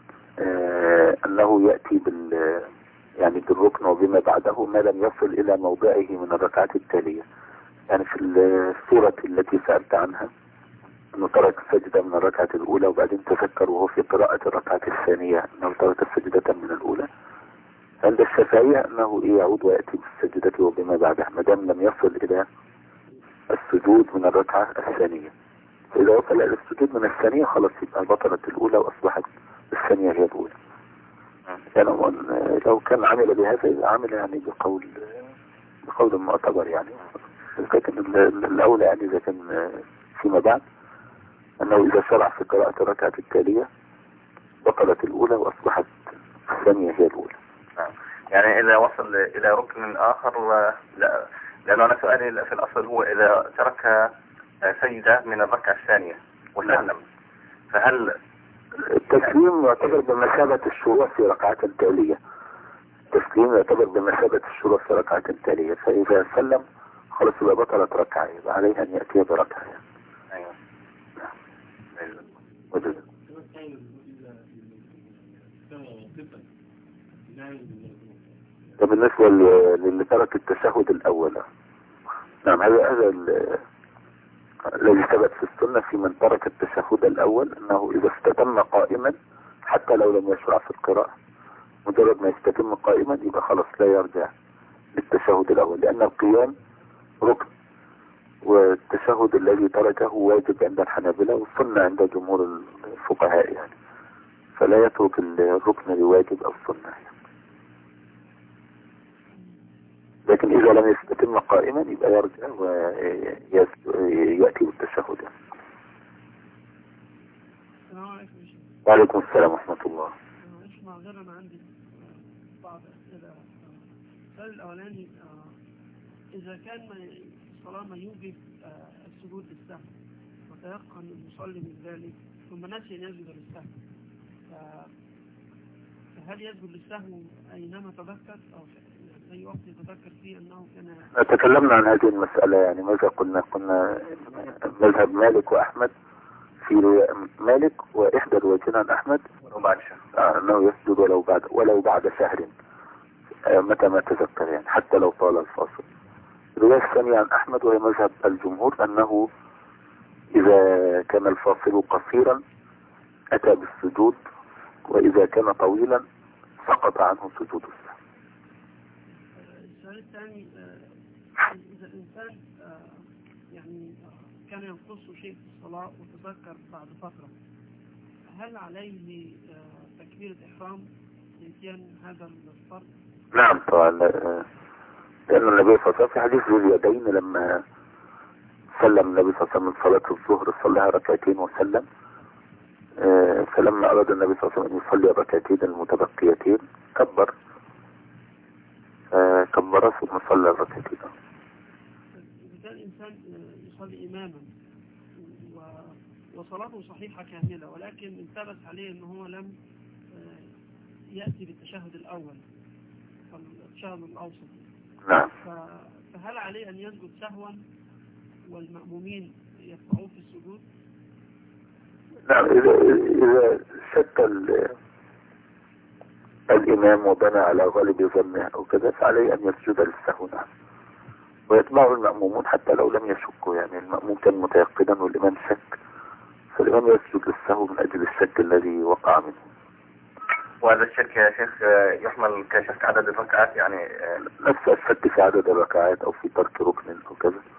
أنه يأتي يعني بالركن وبما بعده ما لم يصل إلى موضعه من الركعات التالية. يعني في السورة التي سألت عنها أنه ترك السجدة من الركعة الأولى وبعدين تذكر وهو في قراءة الركعة الثانية أنه ترك السجدة من الأولى. عند الشافعية أنه يعود ويأتي بالسجدة وبما بعدها ما دام لم يصل إلى السجود من الركعة الثانية. فإذا وصل إلى السجود من الثانية خلاص يبقى بطلت الأولى وأصبحت الثانية هي الأولى. يعني لو كان عمل بهذا عمل يعني بقول معتبر يعني. لكن الأولى يعني إذا كان فيما بعد أنه إذا شرع في قراءة الركعة التالية بطلت الأولى وأصبحت الثانية هي الأولى. يعني إذا وصل إلى ركن آخر لا، لأنه أنا سؤالي في الأصل هو إذا ترك سجدة من الركعة الثانية وسلم فهل التسليم يعتبر بمثابة الشروع في ركعات تالية. التسليم يعتبر بمثابة الشروع في ركعات تالية، فإذا سلم خلاص يبقى بطلت ركعة، يبقى عليه أن يأتي بركعة يعني. أيوة. وجد. ده بالنسبة للي ترك التشهد الأول. نعم هذا الذي ثبت في السنة في من ترك التشهد الأول أنه إذا استتم قائما حتى لو لم يشرع في القراءة مجرد ما يستتم قائما يبقى خلاص لا يرجع للتشهد الأول، لأن القيام ركن والتشهد الذي تركه واجب عند الحنابلة والسنة عند جمهور الفقهاء يعني، فلا يترك الركن لواجب أو السنة يعني. لكن إذا لم يستتم قائما يبقى يرجع ويأتي بالتشهد يعني. وعليكم السلام ورحمة الله. اسمع غير أنا عندي بعض أسئلة. السؤال الأولاني إذا كان الصلاة ما يوجب السجود للسهو وتيقن المصلي من ذلك ثم نسي أن يسجد للسهو، فهل يسجد للسهو أينما تذكر أو في أي وقت يتذكر فيه أنه كان؟ تكلمنا عن هذه المسألة يعني. ماذا قلنا مذهب مالك وأحمد في مالك وإحدى الروايتين عن أحمد أنه يسجد ولو بعد شهر متى ما تذكر يعني حتى لو طال الفاصل. الرواية الثانية عن أحمد وهي مذهب الجمهور أنه إذا كان الفاصل قصيرا أتى بالسجود وإذا كان طويلا سقط عنه سجود السهو. السؤال الثاني إذا الإنسان يعني كان ينقصه شيء في الصلاة وتذكر بعد فترة هل عليه تكبيرة إحرام لإتيان هذا الفرض؟ نعم طبعا، لأن النبي صلى الله عليه وسلم في حديث ذي اليدين لما سلم النبي صلى الله عليه وسلم من صلاة الظهر صلىها ركعتين وسلم، فلما أراد النبي صلى الله عليه وسلم أن يصلي الركعتين المتبقيتين كبر ثم صلى الركعتين. إذا كان الإنسان يصلي إماما وصلاته صحيحة كاملة ولكن انتبه عليه أنه هو لم يأتي بالتشهد الأول التشهد الأوسط، نعم، فهل عليه أن يسجد سهوا والمأمومين يقطعوه في السجود؟ نعم، إذا شك الإمام وبنى على غالب ظنه أو كذا فعليه أن يسجد للسهو. نعم، ويتبعه المأمومون حتى لو لم يشكوا يعني. المأموم كان متيقنا والإمام شك فالإمام يسجد للسهو من أجل الشك الذي وقع منه. وهذا الشك يا شيخ يحمل كشك عدد الركعات يعني؟ نفس الشك في عدد الركعات أو في ترك ركن أو كذا.